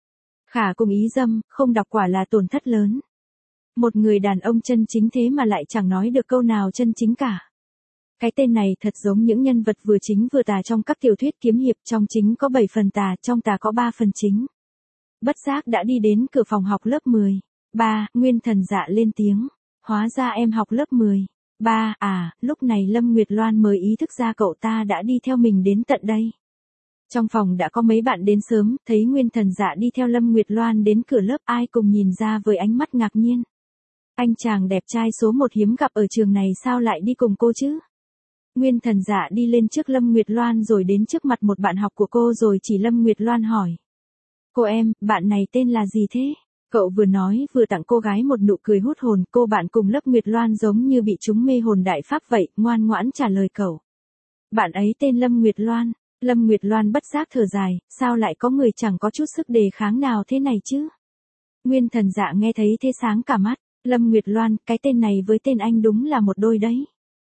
Khả cùng ý dâm, không đọc quả là tổn thất lớn. Một người đàn ông chân chính thế mà lại chẳng nói được câu nào chân chính cả. Cái tên này thật giống những nhân vật vừa chính vừa tà trong các tiểu thuyết kiếm hiệp, trong chính có 7 phần tà, trong tà có 3 phần chính. Bất giác đã đi đến cửa phòng học lớp 10. Ba, Nguyên Thần Dạ lên tiếng. Hóa ra em học lớp 10. Ba, lúc này Lâm Nguyệt Loan mới ý thức ra cậu ta đã đi theo mình đến tận đây. Trong phòng đã có mấy bạn đến sớm, thấy Nguyên Thần Dạ đi theo Lâm Nguyệt Loan đến cửa lớp, ai cùng nhìn ra với ánh mắt ngạc nhiên. Anh chàng đẹp trai số 1 hiếm gặp ở trường này sao lại đi cùng cô chứ? Nguyên Thần Dạ đi lên trước Lâm Nguyệt Loan rồi đến trước mặt một bạn học của cô rồi chỉ Lâm Nguyệt Loan hỏi. Cô em, bạn này tên là gì thế? Cậu vừa nói vừa tặng cô gái một nụ cười hút hồn, cô bạn cùng lớp Nguyệt Loan giống như bị trúng mê hồn đại pháp vậy, ngoan ngoãn trả lời cậu. Bạn ấy tên Lâm Nguyệt Loan. Lâm Nguyệt Loan bất giác thở dài, sao lại có người chẳng có chút sức đề kháng nào thế này chứ? Nguyên Thần Dạ nghe thấy thế sáng cả mắt, Lâm Nguyệt Loan, cái tên này với tên anh đúng là một đôi đấy.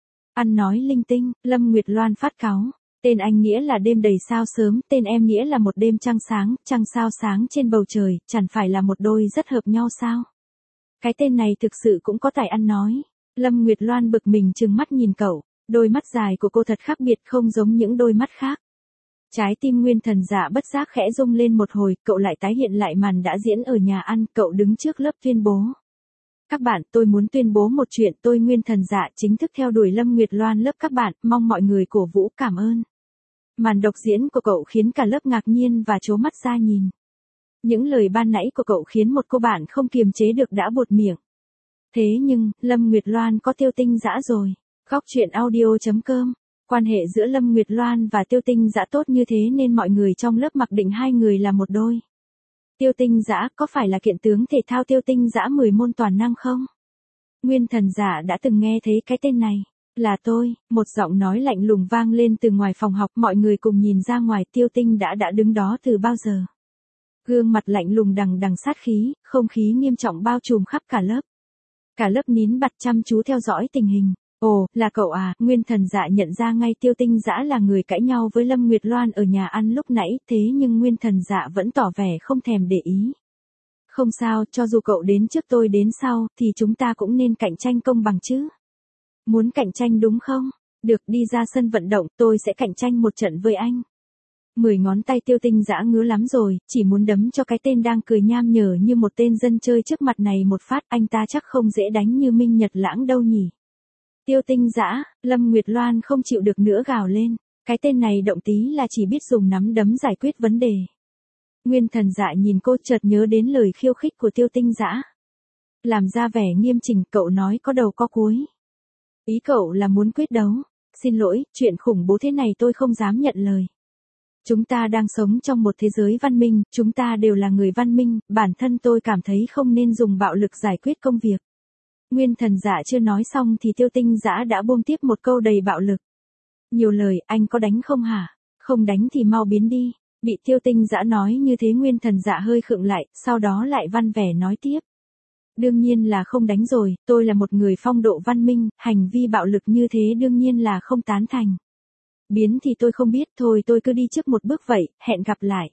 Ăn nói linh tinh, Lâm Nguyệt Loan phát cáu. Tên anh nghĩa là đêm đầy sao sớm, tên em nghĩa là một đêm trăng sao sáng trên bầu trời, chẳng phải là một đôi rất hợp nhau sao? Cái tên này thực sự cũng có tài ăn nói. Lâm Nguyệt Loan bực mình trừng mắt nhìn cậu, đôi mắt dài của cô thật khác biệt không giống những đôi mắt khác. Trái tim Nguyên Thần Dạ bất giác khẽ rung lên một hồi, cậu lại tái hiện lại màn đã diễn ở nhà ăn, cậu đứng trước lớp tuyên bố. Các bạn, tôi muốn tuyên bố một chuyện, tôi Nguyên Thần Dạ chính thức theo đuổi Lâm Nguyệt Loan lớp các bạn, mong mọi người cổ vũ cảm ơn. Màn đọc diễn của cậu khiến cả lớp ngạc nhiên và trố mắt ra nhìn. Những lời ban nãy của cậu khiến một cô bạn không kiềm chế được đã buột miệng. Thế nhưng, Lâm Nguyệt Loan có Tiêu Tinh Dã rồi. Góc truyện audio.com. Quan hệ giữa Lâm Nguyệt Loan và Tiêu Tinh Dã tốt như thế nên mọi người trong lớp mặc định hai người là một đôi. Tiêu Tinh Dã có phải là kiện tướng thể thao Tiêu Tinh Dã 10 môn toàn năng không? Nguyên Thần Dạ đã từng nghe thấy cái tên này. Là tôi, một giọng nói lạnh lùng vang lên từ ngoài phòng học, mọi người cùng nhìn ra ngoài. Tiêu Tinh đã đứng đó từ bao giờ. Gương mặt lạnh lùng đằng đằng sát khí, không khí nghiêm trọng bao trùm khắp cả lớp. Cả lớp nín bặt chăm chú theo dõi tình hình. Ồ, là cậu à? Nguyên Thần Dạ nhận ra ngay Tiêu Tinh Dã là người cãi nhau với Lâm Nguyệt Loan ở nhà ăn lúc nãy, thế nhưng Nguyên Thần Dạ vẫn tỏ vẻ không thèm để ý. Không sao, cho dù cậu đến trước tôi đến sau, thì chúng ta cũng nên cạnh tranh công bằng chứ. Muốn cạnh tranh đúng không? Được, đi ra sân vận động, tôi sẽ cạnh tranh một trận với anh. 10 ngón tay Tiêu Tinh Dã ngứa lắm rồi, chỉ muốn đấm cho cái tên đang cười nham nhở như một tên dân chơi trước mặt này một phát, anh ta chắc không dễ đánh như Minh Nhật Lãng đâu nhỉ. Tiêu Tinh Dã, Lâm Nguyệt Loan không chịu được nữa gào lên, cái tên này động tí là chỉ biết dùng nắm đấm giải quyết vấn đề. Nguyên Thần Dạ nhìn cô chợt nhớ đến lời khiêu khích của Tiêu Tinh Dã. Làm ra vẻ nghiêm chỉnh, cậu nói có đầu có cuối. Ý cậu là muốn quyết đấu. Xin lỗi, chuyện khủng bố thế này tôi không dám nhận lời. Chúng ta đang sống trong một thế giới văn minh, chúng ta đều là người văn minh, bản thân tôi cảm thấy không nên dùng bạo lực giải quyết công việc. Nguyên Thần Dạ chưa nói xong thì Tiêu Tinh Dã đã buông tiếp một câu đầy bạo lực. Nhiều lời, anh có đánh không hả? Không đánh thì mau biến đi. Bị Tiêu Tinh Dã nói như thế Nguyên Thần Dạ hơi khựng lại, sau đó lại văn vẻ nói tiếp. Đương nhiên là không đánh rồi, tôi là một người phong độ văn minh, hành vi bạo lực như thế đương nhiên là không tán thành. Biến thì tôi không biết, thôi tôi cứ đi trước một bước vậy, hẹn gặp lại.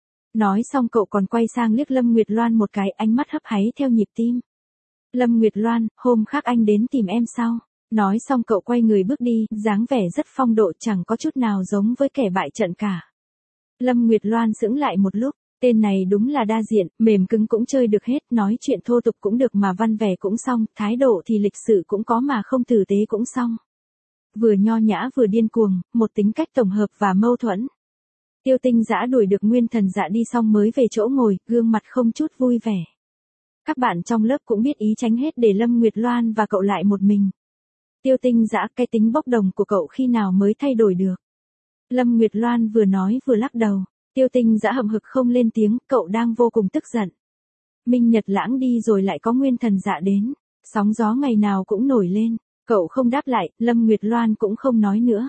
Nói xong cậu còn quay sang liếc Lâm Nguyệt Loan một cái, ánh mắt hấp háy theo nhịp tim. Lâm Nguyệt Loan, hôm khác anh đến tìm em sau. Nói xong cậu quay người bước đi, dáng vẻ rất phong độ chẳng có chút nào giống với kẻ bại trận cả. Lâm Nguyệt Loan sững lại một lúc, tên này đúng là đa diện, mềm cứng cũng chơi được hết, nói chuyện thô tục cũng được mà văn vẻ cũng xong, thái độ thì lịch sự cũng có mà không tử tế cũng xong. Vừa nho nhã vừa điên cuồng, một tính cách tổng hợp và mâu thuẫn. Tiêu Tinh Dã đuổi được Nguyên Thần Dạ đi xong mới về chỗ ngồi, gương mặt không chút vui vẻ. Các bạn trong lớp cũng biết ý tránh hết để Lâm Nguyệt Loan và cậu lại một mình. Tiêu Tinh Dã, cái tính bốc đồng của cậu khi nào mới thay đổi được? Lâm Nguyệt Loan vừa nói vừa lắc đầu. Tiêu Tinh Dã hậm hực không lên tiếng, cậu đang vô cùng tức giận. Minh Nhật Lãng đi rồi lại có Nguyên Thần Dạ đến. Sóng gió ngày nào cũng nổi lên. Cậu không đáp lại, Lâm Nguyệt Loan cũng không nói nữa.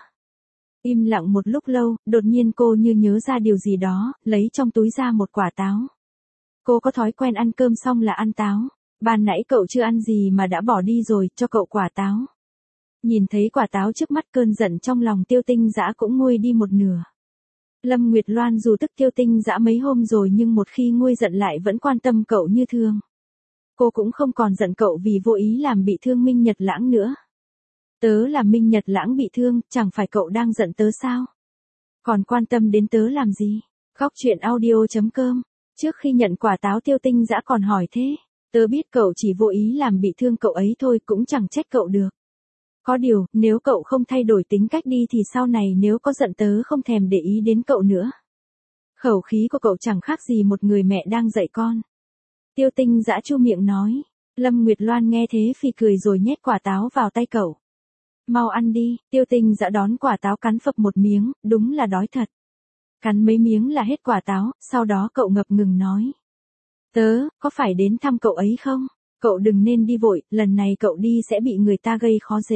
Im lặng một lúc lâu, đột nhiên cô như nhớ ra điều gì đó, lấy trong túi ra một quả táo. Cô có thói quen ăn cơm xong là ăn táo. Ban nãy cậu chưa ăn gì mà đã bỏ đi rồi, cho cậu quả táo. Nhìn thấy quả táo trước mắt cơn giận trong lòng Tiêu Tinh Dã cũng nguôi đi một nửa. Lâm Nguyệt Loan dù tức Tiêu Tinh Dã mấy hôm rồi nhưng một khi nguôi giận lại vẫn quan tâm cậu như thường. Cô cũng không còn giận cậu vì vô ý làm bị thương Minh Nhật Lãng nữa. Tớ làm Minh Nhật Lãng bị thương, chẳng phải cậu đang giận tớ sao? Còn quan tâm đến tớ làm gì? Khóc chuyện audio.com. Trước khi nhận quả táo Tiêu Tinh Dã còn hỏi thế. Tớ biết cậu chỉ vô ý làm bị thương cậu ấy thôi, cũng chẳng trách cậu được. Có điều, nếu cậu không thay đổi tính cách đi thì sau này nếu có giận tớ không thèm để ý đến cậu nữa. Khẩu khí của cậu chẳng khác gì một người mẹ đang dạy con. Tiêu Tinh Dã chu miệng nói. Lâm Nguyệt Loan nghe thế phì cười rồi nhét quả táo vào tay cậu. Mau ăn đi. Tiêu Tinh Dã đón quả táo cắn phập một miếng, đúng là đói thật. Cắn mấy miếng là hết quả táo, sau đó cậu ngập ngừng nói. Tớ, có phải đến thăm cậu ấy không? Cậu đừng nên đi vội, lần này cậu đi sẽ bị người ta gây khó dễ.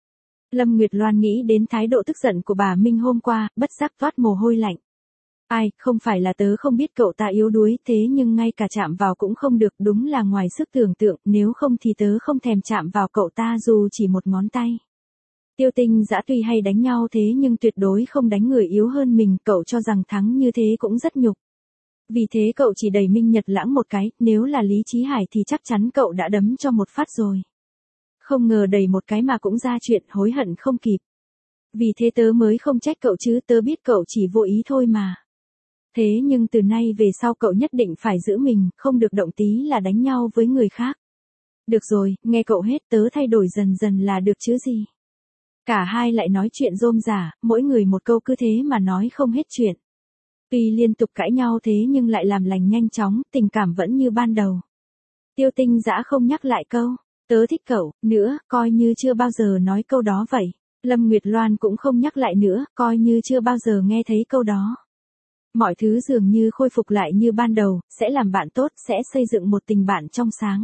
Lâm Nguyệt Loan nghĩ đến thái độ tức giận của bà Minh hôm qua, bất giác toát mồ hôi lạnh. Ai, không phải là tớ không biết cậu ta yếu đuối thế nhưng ngay cả chạm vào cũng không được, đúng là ngoài sức tưởng tượng, nếu không thì tớ không thèm chạm vào cậu ta dù chỉ một ngón tay. Tiêu Tinh Dã tuy hay đánh nhau thế nhưng tuyệt đối không đánh người yếu hơn mình, cậu cho rằng thắng như thế cũng rất nhục. Vì thế cậu chỉ đẩy Minh Nhật Lãng một cái, nếu là Lý Chí Hải thì chắc chắn cậu đã đấm cho một phát rồi. Không ngờ đẩy một cái mà cũng ra chuyện, hối hận không kịp. Vì thế tớ mới không trách cậu chứ, tớ biết cậu chỉ vô ý thôi mà. Thế nhưng từ nay về sau cậu nhất định phải giữ mình, không được động tí là đánh nhau với người khác. Được rồi, nghe cậu hết, tớ thay đổi dần dần là được chứ gì. Cả hai lại nói chuyện rôm rả, mỗi người một câu cứ thế mà nói không hết chuyện. Tuy liên tục cãi nhau thế nhưng lại làm lành nhanh chóng, tình cảm vẫn như ban đầu. Tiêu Tinh Dã không nhắc lại câu, tớ thích cậu, nữa, coi như chưa bao giờ nói câu đó vậy. Lâm Nguyệt Loan cũng không nhắc lại nữa, coi như chưa bao giờ nghe thấy câu đó. Mọi thứ dường như khôi phục lại như ban đầu, sẽ làm bạn tốt, sẽ xây dựng một tình bạn trong sáng.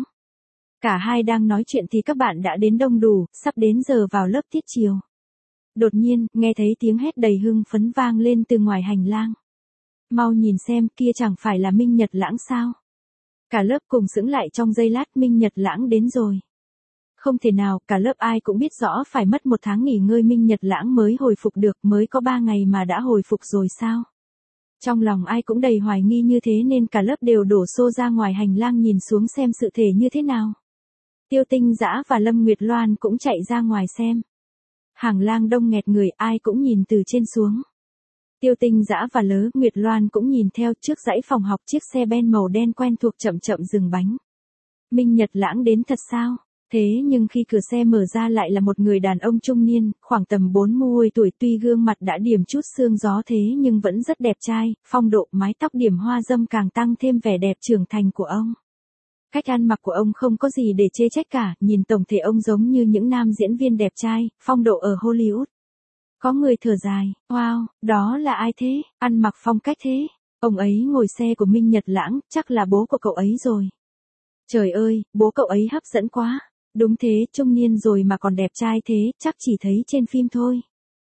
Cả hai đang nói chuyện thì các bạn đã đến đông đủ, sắp đến giờ vào lớp tiết chiều. Đột nhiên, nghe thấy tiếng hét đầy hưng phấn vang lên từ ngoài hành lang. Mau nhìn xem, kia chẳng phải là Minh Nhật Lãng sao? Cả lớp cùng sững lại trong giây lát, Minh Nhật Lãng đến rồi. Không thể nào, cả lớp ai cũng biết rõ phải mất 1 tháng nghỉ ngơi Minh Nhật Lãng mới hồi phục được, mới có 3 ngày mà đã hồi phục rồi sao? Trong lòng ai cũng đầy hoài nghi như thế nên cả lớp đều đổ xô ra ngoài hành lang nhìn xuống xem sự thể như thế nào. Tiêu Tinh Dã và Lâm Nguyệt Loan cũng chạy ra ngoài xem. Hàng lang đông nghẹt người, ai cũng nhìn từ trên xuống. Tiêu Tinh Dã và Lớ Nguyệt Loan cũng nhìn theo, trước dãy phòng học chiếc xe ben màu đen quen thuộc chậm chậm dừng bánh. Minh Nhật Lãng đến thật sao? Thế nhưng khi cửa xe mở ra lại là một người đàn ông trung niên, khoảng tầm 40 tuổi, tuy gương mặt đã điểm chút sương gió thế nhưng vẫn rất đẹp trai, phong độ mái tóc điểm hoa dâm càng tăng thêm vẻ đẹp trưởng thành của ông. Cách ăn mặc của ông không có gì để chê trách cả, nhìn tổng thể ông giống như những nam diễn viên đẹp trai, phong độ ở Hollywood. Có người thở dài, wow, đó là ai thế, ăn mặc phong cách thế, ông ấy ngồi xe của Minh Nhật Lãng, chắc là bố của cậu ấy rồi. Trời ơi, bố cậu ấy hấp dẫn quá, đúng thế, trung niên rồi mà còn đẹp trai thế, chắc chỉ thấy trên phim thôi.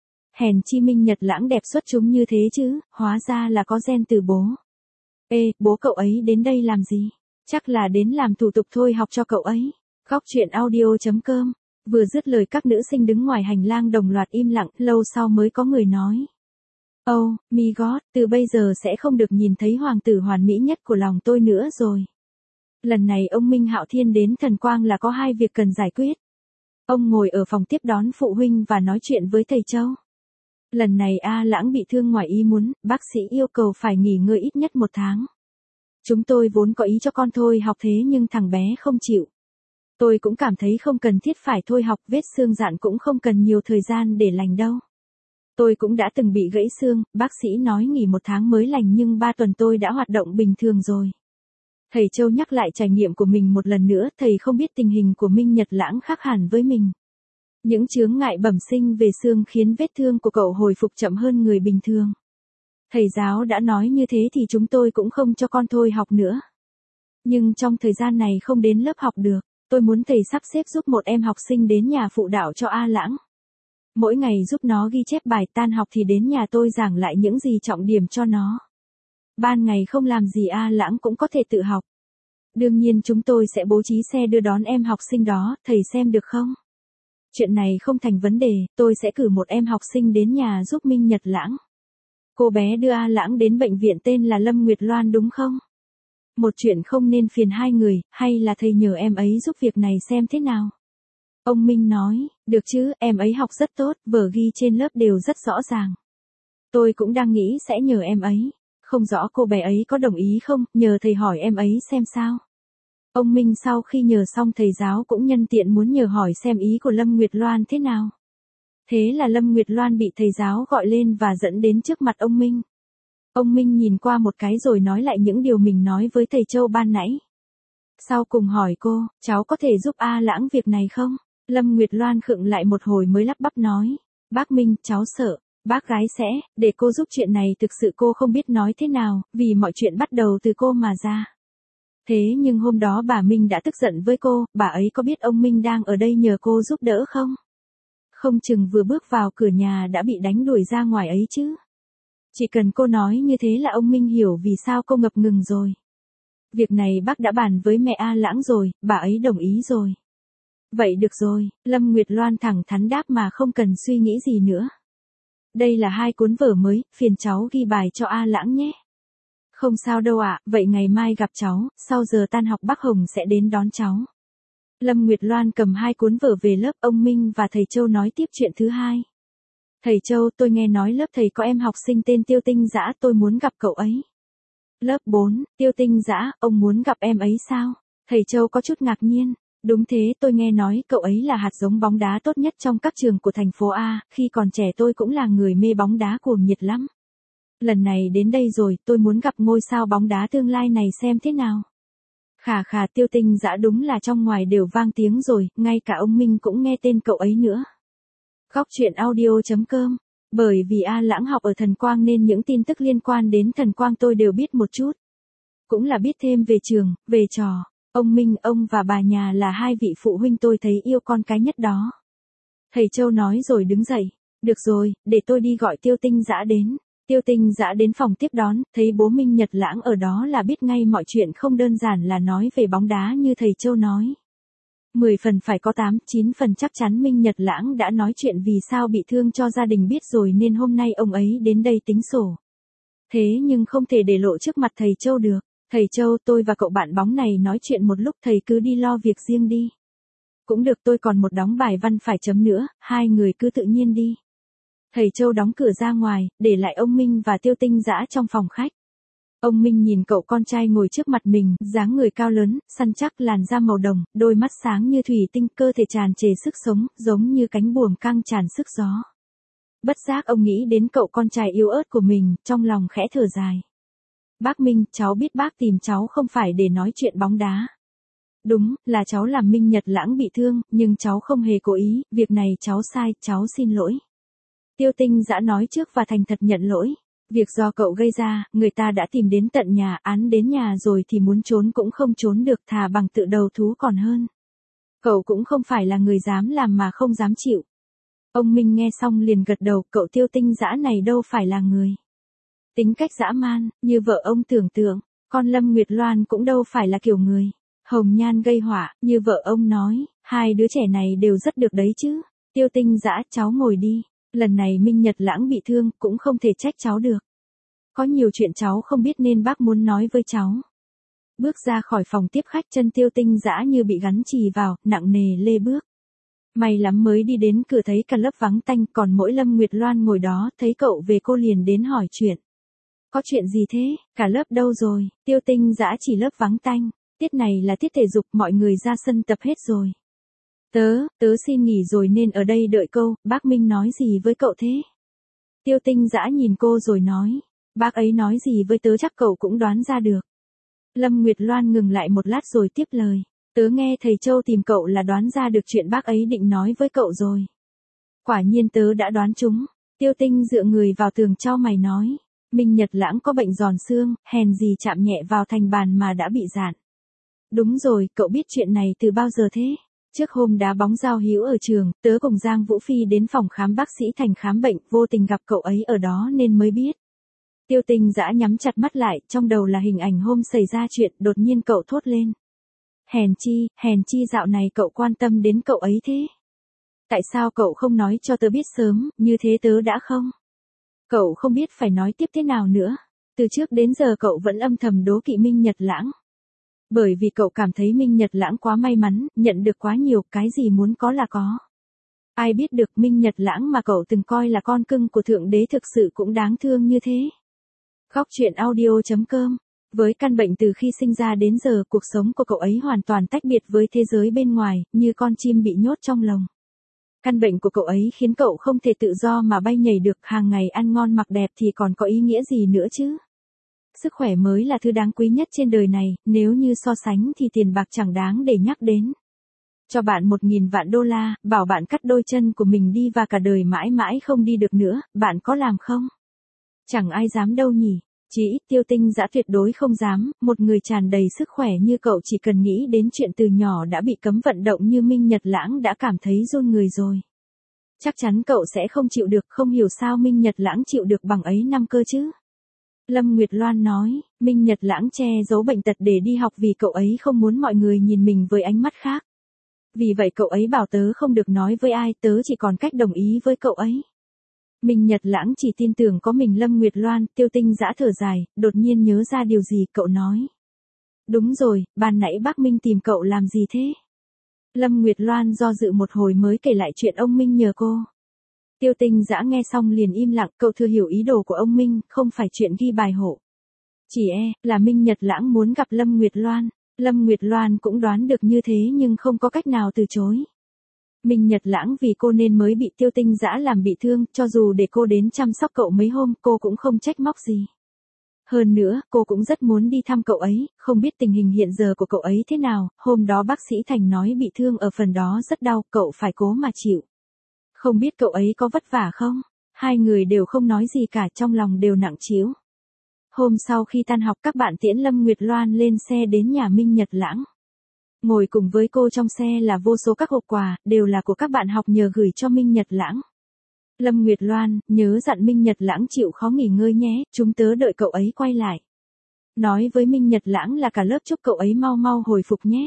Hèn chi Minh Nhật Lãng đẹp xuất chúng như thế chứ, hóa ra là có gen từ bố. Ê, bố cậu ấy đến đây làm gì? Chắc là đến làm thủ tục thôi học cho cậu ấy. Khóc chuyện audio.com. Vừa dứt lời các nữ sinh đứng ngoài hành lang đồng loạt im lặng, lâu sau mới có người nói. Oh, my God, từ bây giờ sẽ không được nhìn thấy hoàng tử hoàn mỹ nhất của lòng tôi nữa rồi. Lần này ông Minh Hạo Thiên đến Thần Quang là có 2 việc cần giải quyết. Ông ngồi ở phòng tiếp đón phụ huynh và nói chuyện với thầy Châu. Lần này A Lãng bị thương ngoài ý muốn, bác sĩ yêu cầu phải nghỉ ngơi ít nhất 1 tháng. Chúng tôi vốn có ý cho con thôi học thế nhưng thằng bé không chịu. Tôi cũng cảm thấy không cần thiết phải thôi học, vết xương dạn cũng không cần nhiều thời gian để lành đâu. Tôi cũng đã từng bị gãy xương, bác sĩ nói nghỉ 1 tháng mới lành nhưng 3 tuần tôi đã hoạt động bình thường rồi. Thầy Châu nhắc lại trải nghiệm của mình một lần nữa, thầy không biết tình hình của Minh Nhật Lãng khác hẳn với mình. Những chướng ngại bẩm sinh về xương khiến vết thương của cậu hồi phục chậm hơn người bình thường. Thầy giáo đã nói như thế thì chúng tôi cũng không cho con thôi học nữa. Nhưng trong thời gian này không đến lớp học được, tôi muốn thầy sắp xếp giúp một em học sinh đến nhà phụ đạo cho A Lãng. Mỗi ngày giúp nó ghi chép bài, tan học thì đến nhà tôi giảng lại những gì trọng điểm cho nó. Ban ngày không làm gì A Lãng cũng có thể tự học. Đương nhiên chúng tôi sẽ bố trí xe đưa đón em học sinh đó, thầy xem được không? Chuyện này không thành vấn đề, tôi sẽ cử một em học sinh đến nhà giúp Minh Nhật Lãng. Cô bé đưa A Lãng đến bệnh viện tên là Lâm Nguyệt Loan đúng không? Một chuyện không nên phiền hai người, hay là thầy nhờ em ấy giúp việc này xem thế nào? Ông Minh nói, được chứ, em ấy học rất tốt, vở ghi trên lớp đều rất rõ ràng. Tôi cũng đang nghĩ sẽ nhờ em ấy. Không rõ cô bé ấy có đồng ý không, nhờ thầy hỏi em ấy xem sao. Ông Minh sau khi nhờ xong thầy giáo cũng nhân tiện muốn nhờ hỏi xem ý của Lâm Nguyệt Loan thế nào. Thế là Lâm Nguyệt Loan bị thầy giáo gọi lên và dẫn đến trước mặt ông Minh. Ông Minh nhìn qua một cái rồi nói lại những điều mình nói với thầy Châu ban nãy. Sau cùng hỏi cô, cháu có thể giúp A Lãng việc này không? Lâm Nguyệt Loan khựng lại một hồi mới lắp bắp nói. Bác Minh, cháu sợ. Bác gái sẽ, để cô giúp chuyện này thực sự cô không biết nói thế nào, vì mọi chuyện bắt đầu từ cô mà ra. Thế nhưng hôm đó bà Minh đã tức giận với cô, bà ấy có biết ông Minh đang ở đây nhờ cô giúp đỡ không? Không chừng vừa bước vào cửa nhà đã bị đánh đuổi ra ngoài ấy chứ. Chỉ cần cô nói như thế là ông Minh hiểu vì sao cô ngập ngừng rồi. Việc này bác đã bàn với mẹ A Lãng rồi, bà ấy đồng ý rồi. Vậy được rồi, Lâm Nguyệt Loan thẳng thắn đáp mà không cần suy nghĩ gì nữa. Đây là 2 cuốn vở mới, phiền cháu ghi bài cho A Lãng nhé. Không sao đâu ạ, vậy ngày mai gặp cháu, sau giờ tan học bác Hồng sẽ đến đón cháu. Lâm Nguyệt Loan cầm 2 cuốn vở về lớp, ông Minh và thầy Châu nói tiếp chuyện thứ hai. Thầy Châu, tôi nghe nói lớp thầy có em học sinh tên Tiêu Tinh Dã, tôi muốn gặp cậu ấy. Lớp 4, Tiêu Tinh Dã, ông muốn gặp em ấy sao? Thầy Châu có chút ngạc nhiên. Đúng thế, tôi nghe nói cậu ấy là hạt giống bóng đá tốt nhất trong các trường của thành phố A, khi còn trẻ tôi cũng là người mê bóng đá cuồng nhiệt lắm. Lần này đến đây rồi, tôi muốn gặp ngôi sao bóng đá tương lai này xem thế nào. Khà khà, Tiêu Tinh Dã đúng là trong ngoài đều vang tiếng rồi, ngay cả ông Minh cũng nghe tên cậu ấy nữa. Góc truyện audio.com. Bởi vì A Lãng học ở Thần Quang nên những tin tức liên quan đến Thần Quang tôi đều biết một chút. Cũng là biết thêm về trường, về trò. Ông Minh, ông và bà nhà là 2 vị phụ huynh tôi thấy yêu con cái nhất đó. Thầy Châu nói rồi đứng dậy. Được rồi, để tôi đi gọi Tiêu Tinh Dã đến. Tiêu Tinh Dã đến phòng tiếp đón, thấy bố Minh Nhật Lãng ở đó là biết ngay mọi chuyện không đơn giản là nói về bóng đá như thầy Châu nói. 10 phần phải có 8, 9 phần chắc chắn Minh Nhật Lãng đã nói chuyện vì sao bị thương cho gia đình biết rồi nên hôm nay ông ấy đến đây tính sổ. Thế nhưng không thể để lộ trước mặt thầy Châu được. Thầy Châu, tôi và cậu bạn bóng này nói chuyện một lúc, thầy cứ đi lo việc riêng đi. Cũng được, tôi còn một đống bài văn phải chấm nữa, 2 người cứ tự nhiên đi. Thầy Châu đóng cửa ra ngoài, để lại ông Minh và Tiêu Tinh Dã trong phòng khách. Ông Minh nhìn cậu con trai ngồi trước mặt mình, dáng người cao lớn, săn chắc, làn da màu đồng, đôi mắt sáng như thủy tinh, cơ thể tràn trề sức sống, giống như cánh buồm căng tràn sức gió. Bất giác ông nghĩ đến cậu con trai yếu ớt của mình, trong lòng khẽ thở dài. Bác Minh, cháu biết bác tìm cháu không phải để nói chuyện bóng đá. Đúng, là cháu làm Minh Nhật Lãng bị thương, nhưng cháu không hề cố ý, việc này cháu sai, cháu xin lỗi. Tiêu Tinh Dã nói trước và thành thật nhận lỗi. Việc do cậu gây ra, người ta đã tìm đến tận nhà, án đến nhà rồi thì muốn trốn cũng không trốn được, thà bằng tự đầu thú còn hơn. Cậu cũng không phải là người dám làm mà không dám chịu. Ông Minh nghe xong liền gật đầu, cậu Tiêu Tinh Dã này đâu phải là người. Tính cách dã man, như vợ ông tưởng tượng, con Lâm Nguyệt Loan cũng đâu phải là kiểu người. Hồng nhan gây họa, như vợ ông nói, 2 đứa trẻ này đều rất được đấy chứ. Tiêu Tinh Dã, cháu ngồi đi. Lần này Minh Nhật Lãng bị thương, cũng không thể trách cháu được. Có nhiều chuyện cháu không biết nên bác muốn nói với cháu. Bước ra khỏi phòng tiếp khách, chân Tiêu Tinh Dã như bị gắn chì vào, nặng nề lê bước. May lắm mới đi đến cửa thấy cả lớp vắng tanh, còn mỗi Lâm Nguyệt Loan ngồi đó, thấy cậu về cô liền đến hỏi chuyện. Có chuyện gì thế, cả lớp đâu rồi? Tiêu Tinh Dã chỉ lớp vắng tanh. Tiết này là tiết thể dục, mọi người ra sân tập hết rồi. Tớ xin nghỉ rồi nên ở đây đợi câu, bác Minh nói gì với cậu thế? Tiêu Tinh Dã nhìn cô rồi nói, bác ấy nói gì với tớ chắc cậu cũng đoán ra được. Lâm Nguyệt Loan ngừng lại một lát rồi tiếp lời, tớ nghe thầy Châu tìm cậu là đoán ra được chuyện bác ấy định nói với cậu rồi. Quả nhiên tớ đã đoán trúng. Tiêu Tinh dựa người vào tường chau mày nói, Minh Nhật Lãng có bệnh giòn xương, hèn gì chạm nhẹ vào thành bàn mà đã bị rạn. Đúng rồi, cậu biết chuyện này từ bao giờ thế? Trước hôm đá bóng giao hữu ở trường, tớ cùng Giang Vũ Phi đến phòng khám bác sĩ Thành khám bệnh, vô tình gặp cậu ấy ở đó nên mới biết. Tiêu Tinh Dã nhắm chặt mắt lại, trong đầu là hình ảnh hôm xảy ra chuyện, đột nhiên cậu thốt lên. Hèn chi dạo này cậu quan tâm đến cậu ấy thế. Tại sao cậu không nói cho tớ biết sớm, như thế tớ đã không Cậu không biết phải nói tiếp thế nào nữa. Từ trước đến giờ cậu vẫn âm thầm đố kỵ Minh Nhật Lãng. Bởi vì cậu cảm thấy Minh Nhật Lãng quá may mắn, nhận được quá nhiều, cái gì muốn có là có. Ai biết được Minh Nhật Lãng mà cậu từng coi là con cưng của Thượng Đế thực sự cũng đáng thương như thế. Góc truyện audio.com. Với căn bệnh từ khi sinh ra đến giờ, cuộc sống của cậu ấy hoàn toàn tách biệt với thế giới bên ngoài, như con chim bị nhốt trong lồng. Căn bệnh của cậu ấy khiến cậu không thể tự do mà bay nhảy được, hàng ngày ăn ngon mặc đẹp thì còn có ý nghĩa gì nữa chứ. Sức khỏe mới là thứ đáng quý nhất trên đời này, nếu như so sánh thì tiền bạc chẳng đáng để nhắc đến. Cho bạn 1.000 vạn đô la, bảo bạn cắt đôi chân của mình đi và cả đời mãi mãi không đi được nữa, bạn có làm không? Chẳng ai dám đâu nhỉ. Chỉ ít Tiêu Tinh Dã tuyệt đối không dám, một người tràn đầy sức khỏe như cậu chỉ cần nghĩ đến chuyện từ nhỏ đã bị cấm vận động như Minh Nhật Lãng đã cảm thấy run người rồi. Chắc chắn cậu sẽ không chịu được, không hiểu sao Minh Nhật Lãng chịu được bằng ấy năm cơ chứ. Lâm Nguyệt Loan nói, Minh Nhật Lãng che giấu bệnh tật để đi học vì cậu ấy không muốn mọi người nhìn mình với ánh mắt khác. Vì vậy cậu ấy bảo tớ không được nói với ai, tớ chỉ còn cách đồng ý với cậu ấy. Minh Nhật Lãng chỉ tin tưởng có mình Lâm Nguyệt Loan. Tiêu Tinh Dã thở dài, đột nhiên nhớ ra điều gì, cậu nói. Đúng rồi, ban nãy bác Minh tìm cậu làm gì thế? Lâm Nguyệt Loan do dự một hồi mới kể lại chuyện ông Minh nhờ cô. Tiêu Tinh Dã nghe xong liền im lặng, cậu thừa hiểu ý đồ của ông Minh, không phải chuyện ghi bài hộ. Chỉ là Minh Nhật Lãng muốn gặp Lâm Nguyệt Loan. Lâm Nguyệt Loan cũng đoán được như thế nhưng không có cách nào từ chối. Minh Nhật Lãng vì cô nên mới bị Tiêu Tinh Dã làm bị thương, cho dù để cô đến chăm sóc cậu mấy hôm, cô cũng không trách móc gì. Hơn nữa, cô cũng rất muốn đi thăm cậu ấy, không biết tình hình hiện giờ của cậu ấy thế nào, hôm đó bác sĩ Thành nói bị thương ở phần đó rất đau, cậu phải cố mà chịu. Không biết cậu ấy có vất vả không? Hai người đều không nói gì cả, trong lòng đều nặng trĩu. Hôm sau khi tan học các bạn tiễn Lâm Nguyệt Loan lên xe đến nhà Minh Nhật Lãng. Ngồi cùng với cô trong xe là vô số các hộp quà, đều là của các bạn học nhờ gửi cho Minh Nhật Lãng. Lâm Nguyệt Loan, nhớ dặn Minh Nhật Lãng chịu khó nghỉ ngơi nhé, chúng tớ đợi cậu ấy quay lại. Nói với Minh Nhật Lãng là cả lớp chúc cậu ấy mau mau hồi phục nhé.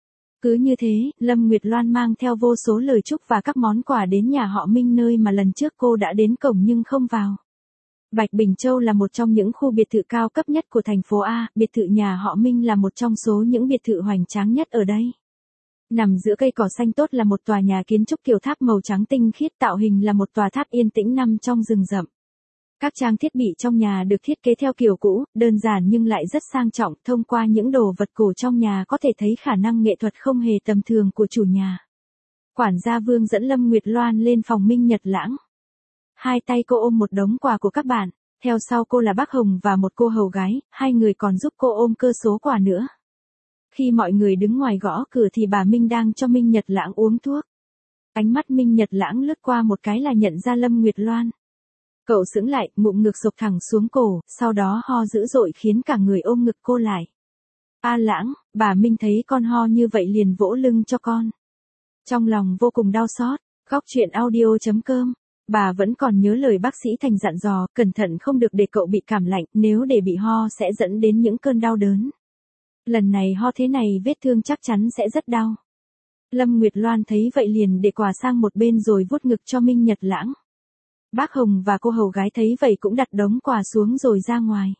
Cứ như thế, Lâm Nguyệt Loan mang theo vô số lời chúc và các món quà đến nhà họ Minh nơi mà lần trước cô đã đến cổng nhưng không vào. Bạch Bình Châu là một trong những khu biệt thự cao cấp nhất của thành phố A, biệt thự nhà họ Minh là một trong số những biệt thự hoành tráng nhất ở đây. Nằm giữa cây cỏ xanh tốt là một tòa nhà kiến trúc kiểu tháp màu trắng tinh khiết, tạo hình là một tòa tháp yên tĩnh nằm trong rừng rậm. Các trang thiết bị trong nhà được thiết kế theo kiểu cũ, đơn giản nhưng lại rất sang trọng, thông qua những đồ vật cổ trong nhà có thể thấy khả năng nghệ thuật không hề tầm thường của chủ nhà. Quản gia Vương dẫn Lâm Nguyệt Loan lên phòng Minh Nhật Lãng. Hai tay cô ôm một đống quà của các bạn, theo sau cô là bác Hồng và một cô hầu gái, hai người còn giúp cô ôm cơ số quà nữa. Khi mọi người đứng ngoài gõ cửa thì bà Minh đang cho Minh Nhật Lãng uống thuốc. Ánh mắt Minh Nhật Lãng lướt qua một cái là nhận ra Lâm Nguyệt Loan. Cậu sững lại, ngụm ngực sụp thẳng xuống cổ, sau đó ho dữ dội khiến cả người ôm ngực cô lại. A Lãng, bà Minh thấy con ho như vậy liền vỗ lưng cho con. Trong lòng vô cùng đau xót. Góc truyện audio.com. Bà vẫn còn nhớ lời bác sĩ Thành dặn dò, cẩn thận không được để cậu bị cảm lạnh, nếu để bị ho sẽ dẫn đến những cơn đau đớn. Lần này ho thế này vết thương chắc chắn sẽ rất đau. Lâm Nguyệt Loan thấy vậy liền để quà sang một bên rồi vuốt ngực cho Minh Nhật Lãng. Bác Hồng và cô hầu gái thấy vậy cũng đặt đống quà xuống rồi ra ngoài.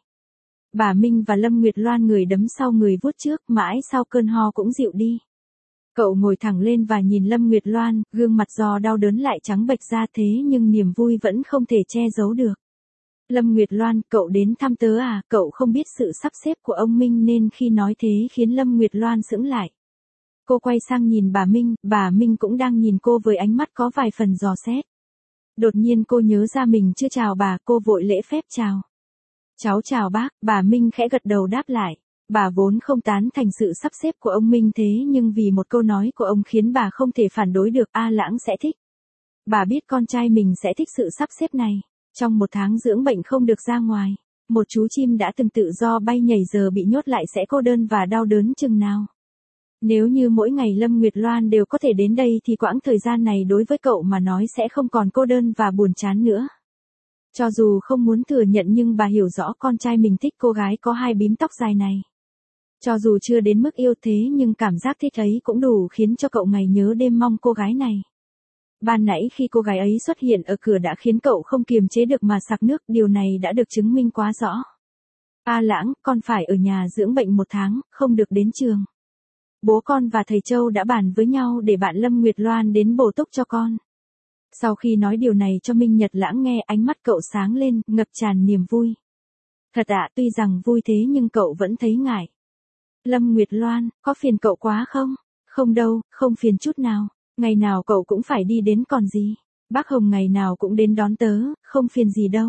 Bà Minh và Lâm Nguyệt Loan người đấm sau người vuốt trước, mãi sau cơn ho cũng dịu đi. Cậu ngồi thẳng lên và nhìn Lâm Nguyệt Loan, gương mặt do đau đớn lại trắng bệch ra thế nhưng niềm vui vẫn không thể che giấu được. Lâm Nguyệt Loan, cậu đến thăm tớ à, cậu không biết sự sắp xếp của ông Minh nên khi nói thế khiến Lâm Nguyệt Loan sững lại. Cô quay sang nhìn bà Minh cũng đang nhìn cô với ánh mắt có vài phần dò xét. Đột nhiên cô nhớ ra mình chưa chào bà, cô vội lễ phép chào. Cháu chào bác, bà Minh khẽ gật đầu đáp lại. Bà vốn không tán thành sự sắp xếp của ông Minh thế nhưng vì một câu nói của ông khiến bà không thể phản đối được, A Lãng sẽ thích. Bà biết con trai mình sẽ thích sự sắp xếp này. Trong một tháng dưỡng bệnh không được ra ngoài, một chú chim đã từng tự do bay nhảy giờ bị nhốt lại sẽ cô đơn và đau đớn chừng nào. Nếu như mỗi ngày Lâm Nguyệt Loan đều có thể đến đây thì quãng thời gian này đối với cậu mà nói sẽ không còn cô đơn và buồn chán nữa. Cho dù không muốn thừa nhận nhưng bà hiểu rõ con trai mình thích cô gái có hai bím tóc dài này. Cho dù chưa đến mức yêu thế nhưng cảm giác thích ấy cũng đủ khiến cho cậu ngày nhớ đêm mong cô gái này. Ban nãy khi cô gái ấy xuất hiện ở cửa đã khiến cậu không kiềm chế được mà sặc nước, điều này đã được chứng minh quá rõ. A Lãng, con phải ở nhà dưỡng bệnh 1 tháng, không được đến trường. Bố con và thầy Châu đã bàn với nhau để bạn Lâm Nguyệt Loan đến bổ túc cho con. Sau khi nói điều này cho Minh Nhật Lãng nghe, ánh mắt cậu sáng lên, ngập tràn niềm vui. Thật ạ, tuy rằng vui thế nhưng cậu vẫn thấy ngại. Lâm Nguyệt Loan, có phiền cậu quá không? Không đâu, không phiền chút nào. Ngày nào cậu cũng phải đi đến còn gì. Bác Hồng ngày nào cũng đến đón tớ, không phiền gì đâu.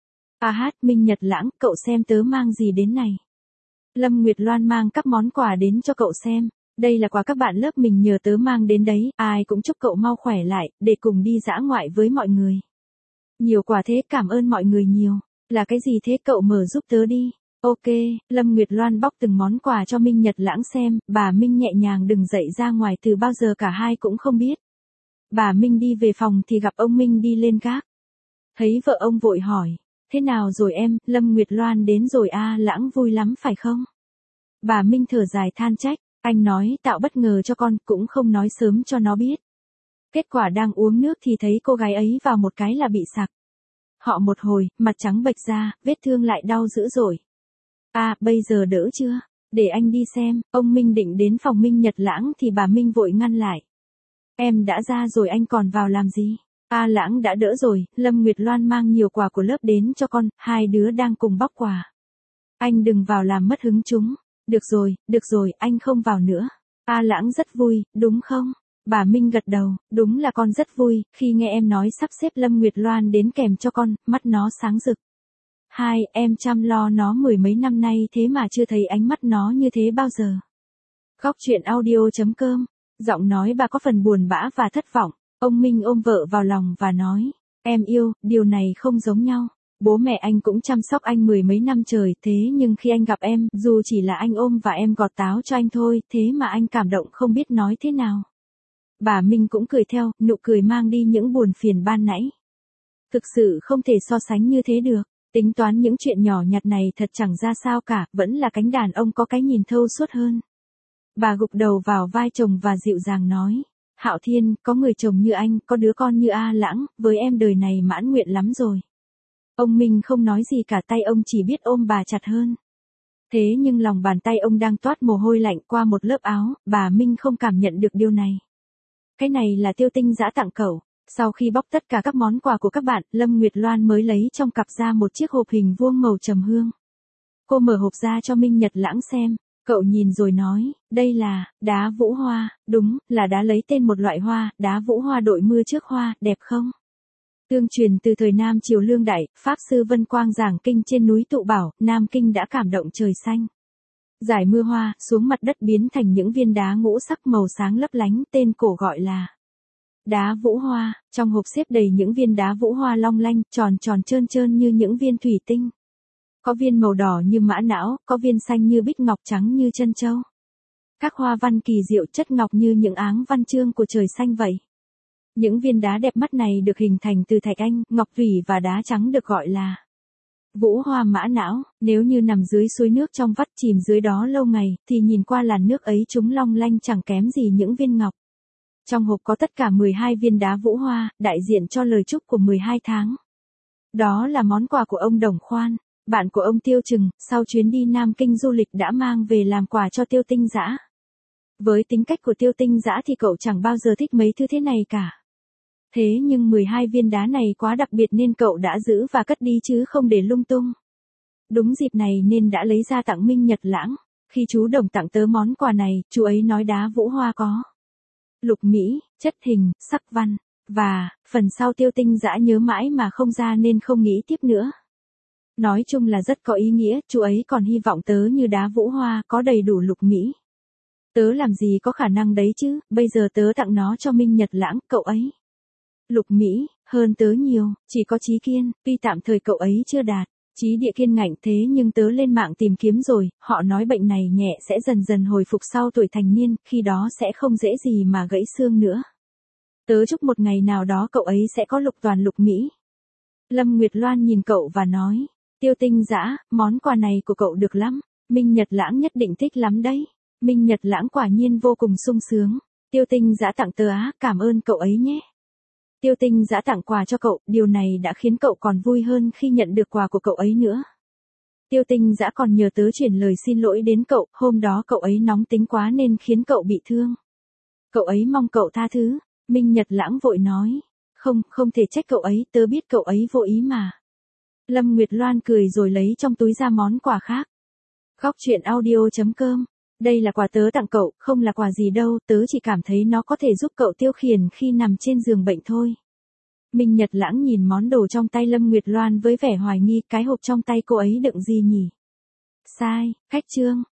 Minh Nhật Lãng, cậu xem tớ mang gì đến này. Lâm Nguyệt Loan mang các món quà đến cho cậu xem. Đây là quà các bạn lớp mình nhờ tớ mang đến đấy, ai cũng chúc cậu mau khỏe lại, để cùng đi dã ngoại với mọi người. Nhiều quà thế, cảm ơn mọi người nhiều. Là cái gì thế, cậu mở giúp tớ đi. Ok, Lâm Nguyệt Loan bóc từng món quà cho Minh Nhật Lãng xem, bà Minh nhẹ nhàng đứng dậy ra ngoài, từ bao giờ cả hai cũng không biết. Bà Minh đi về phòng thì gặp ông Minh đi lên gác. Thấy vợ ông vội hỏi, thế nào rồi em, Lâm Nguyệt Loan đến rồi à, Lãng vui lắm phải không? Bà Minh thở dài than trách, anh nói tạo bất ngờ cho con, cũng không nói sớm cho nó biết. Kết quả đang uống nước thì thấy cô gái ấy vào một cái là bị sặc. Họ một hồi, mặt trắng bệch ra, vết thương lại đau dữ dội. Bây giờ đỡ chưa? Để anh đi xem. Ông Minh định đến phòng Minh Nhật Lãng thì bà Minh vội ngăn lại. Em đã ra rồi, anh còn vào làm gì? Lãng đã đỡ rồi, Lâm Nguyệt Loan mang nhiều quà của lớp đến cho con, hai đứa đang cùng bóc quà. Anh đừng vào làm mất hứng chúng. Được rồi, anh không vào nữa. Lãng rất vui, đúng không? Bà Minh gật đầu, đúng là con rất vui, khi nghe em nói sắp xếp Lâm Nguyệt Loan đến kèm cho con, mắt nó sáng rực. Em chăm lo nó 10 mấy năm nay thế mà chưa thấy ánh mắt nó như thế bao giờ. Góc truyện audio.com, giọng nói bà có phần buồn bã và thất vọng. Ông Minh ôm vợ vào lòng và nói, em yêu, điều này không giống nhau. Bố mẹ anh cũng chăm sóc anh 10 mấy năm trời, thế nhưng khi anh gặp em, dù chỉ là anh ôm và em gọt táo cho anh thôi, thế mà anh cảm động không biết nói thế nào. Bà Minh cũng cười theo, nụ cười mang đi những buồn phiền ban nãy. Thực sự không thể so sánh như thế được. Tính toán những chuyện nhỏ nhặt này thật chẳng ra sao cả, vẫn là cánh đàn ông có cái nhìn thâu suốt hơn. Bà gục đầu vào vai chồng và dịu dàng nói, Hạo Thiên, có người chồng như anh, có đứa con như A Lãng, với em đời này mãn nguyện lắm rồi. Ông Minh không nói gì cả, tay ông chỉ biết ôm bà chặt hơn. Thế nhưng lòng bàn tay ông đang toát mồ hôi lạnh qua một lớp áo, bà Minh không cảm nhận được điều này. Cái này là Tiêu Tinh Dã tặng cậu. Sau khi bóc tất cả các món quà của các bạn, Lâm Nguyệt Loan mới lấy trong cặp ra một chiếc hộp hình vuông màu trầm hương. Cô mở hộp ra cho Minh Nhật Lãng xem, cậu nhìn rồi nói, đây là đá vũ hoa, đúng, là đá lấy tên một loại hoa, đá vũ hoa đội mưa trước hoa, đẹp không? Tương truyền từ thời Nam Triều Lương Đại, Pháp Sư Vân Quang giảng kinh trên núi Tụ Bảo, Nam Kinh đã cảm động trời xanh. Giải mưa hoa, xuống mặt đất biến thành những viên đá ngũ sắc màu sáng lấp lánh, tên cổ gọi là đá vũ hoa. Trong hộp xếp đầy những viên đá vũ hoa long lanh, tròn tròn trơn trơn như những viên thủy tinh. Có viên màu đỏ như mã não, có viên xanh như bích ngọc, trắng như trân châu. Các hoa văn kỳ diệu, chất ngọc như những áng văn chương của trời xanh vậy. Những viên đá đẹp mắt này được hình thành từ thạch anh, ngọc thủy và đá trắng được gọi là vũ hoa mã não. Nếu như nằm dưới suối nước trong vắt chìm dưới đó lâu ngày, thì nhìn qua làn nước ấy chúng long lanh chẳng kém gì những viên ngọc. Trong hộp có tất cả 12 viên đá vũ hoa, đại diện cho lời chúc của 12 tháng. Đó là món quà của ông Đồng Khoan, bạn của ông Tiêu Trừng, sau chuyến đi Nam Kinh du lịch đã mang về làm quà cho Tiêu Tinh Dã. Với tính cách của Tiêu Tinh Dã thì cậu chẳng bao giờ thích mấy thứ thế này cả. Thế nhưng 12 viên đá này quá đặc biệt nên cậu đã giữ và cất đi chứ không để lung tung. Đúng dịp này nên đã lấy ra tặng Minh Nhật Lãng. Khi chú Đồng tặng tớ món quà này, chú ấy nói đá vũ hoa có lục mỹ, chất hình, sắc văn, và phần sau Tiêu Tinh Dã nhớ mãi mà không ra nên không nghĩ tiếp nữa. Nói chung là rất có ý nghĩa, chú ấy còn hy vọng tớ như đá vũ hoa có đầy đủ lục mỹ. Tớ làm gì có khả năng đấy chứ, bây giờ tớ tặng nó cho Minh Nhật Lãng, cậu ấy lục mỹ, hơn tớ nhiều, chỉ có trí kiên, tuy tạm thời cậu ấy chưa đạt trí địa kiên ngạnh, thế nhưng tớ lên mạng tìm kiếm rồi, họ nói bệnh này nhẹ sẽ dần dần hồi phục sau tuổi thành niên, khi đó sẽ không dễ gì mà gãy xương nữa. Tớ chúc một ngày nào đó cậu ấy sẽ có lục toàn lục mỹ. Lâm Nguyệt Loan nhìn cậu và nói, Tiêu Tinh Dã, món quà này của cậu được lắm, Minh Nhật Lãng nhất định thích lắm đấy. Minh Nhật Lãng quả nhiên vô cùng sung sướng. Tiêu Tinh Dã tặng tớ á, cảm ơn cậu ấy nhé. Tiêu Tinh Dã tặng quà cho cậu, điều này đã khiến cậu còn vui hơn khi nhận được quà của cậu ấy nữa. Tiêu Tinh Dã còn nhờ tớ chuyển lời xin lỗi đến cậu, hôm đó cậu ấy nóng tính quá nên khiến cậu bị thương. Cậu ấy mong cậu tha thứ. Minh Nhật Lãng vội nói. Không thể trách cậu ấy, tớ biết cậu ấy vô ý mà. Lâm Nguyệt Loan cười rồi lấy trong túi ra món quà khác. Góc truyện audio.com. Đây là quà tớ tặng cậu, không là quà gì đâu, tớ chỉ cảm thấy nó có thể giúp cậu tiêu khiển khi nằm trên giường bệnh thôi. Minh Nhật Lãng nhìn món đồ trong tay Lâm Nguyệt Loan với vẻ hoài nghi, cái hộp trong tay cô ấy đựng gì nhỉ? Sai, khách trương.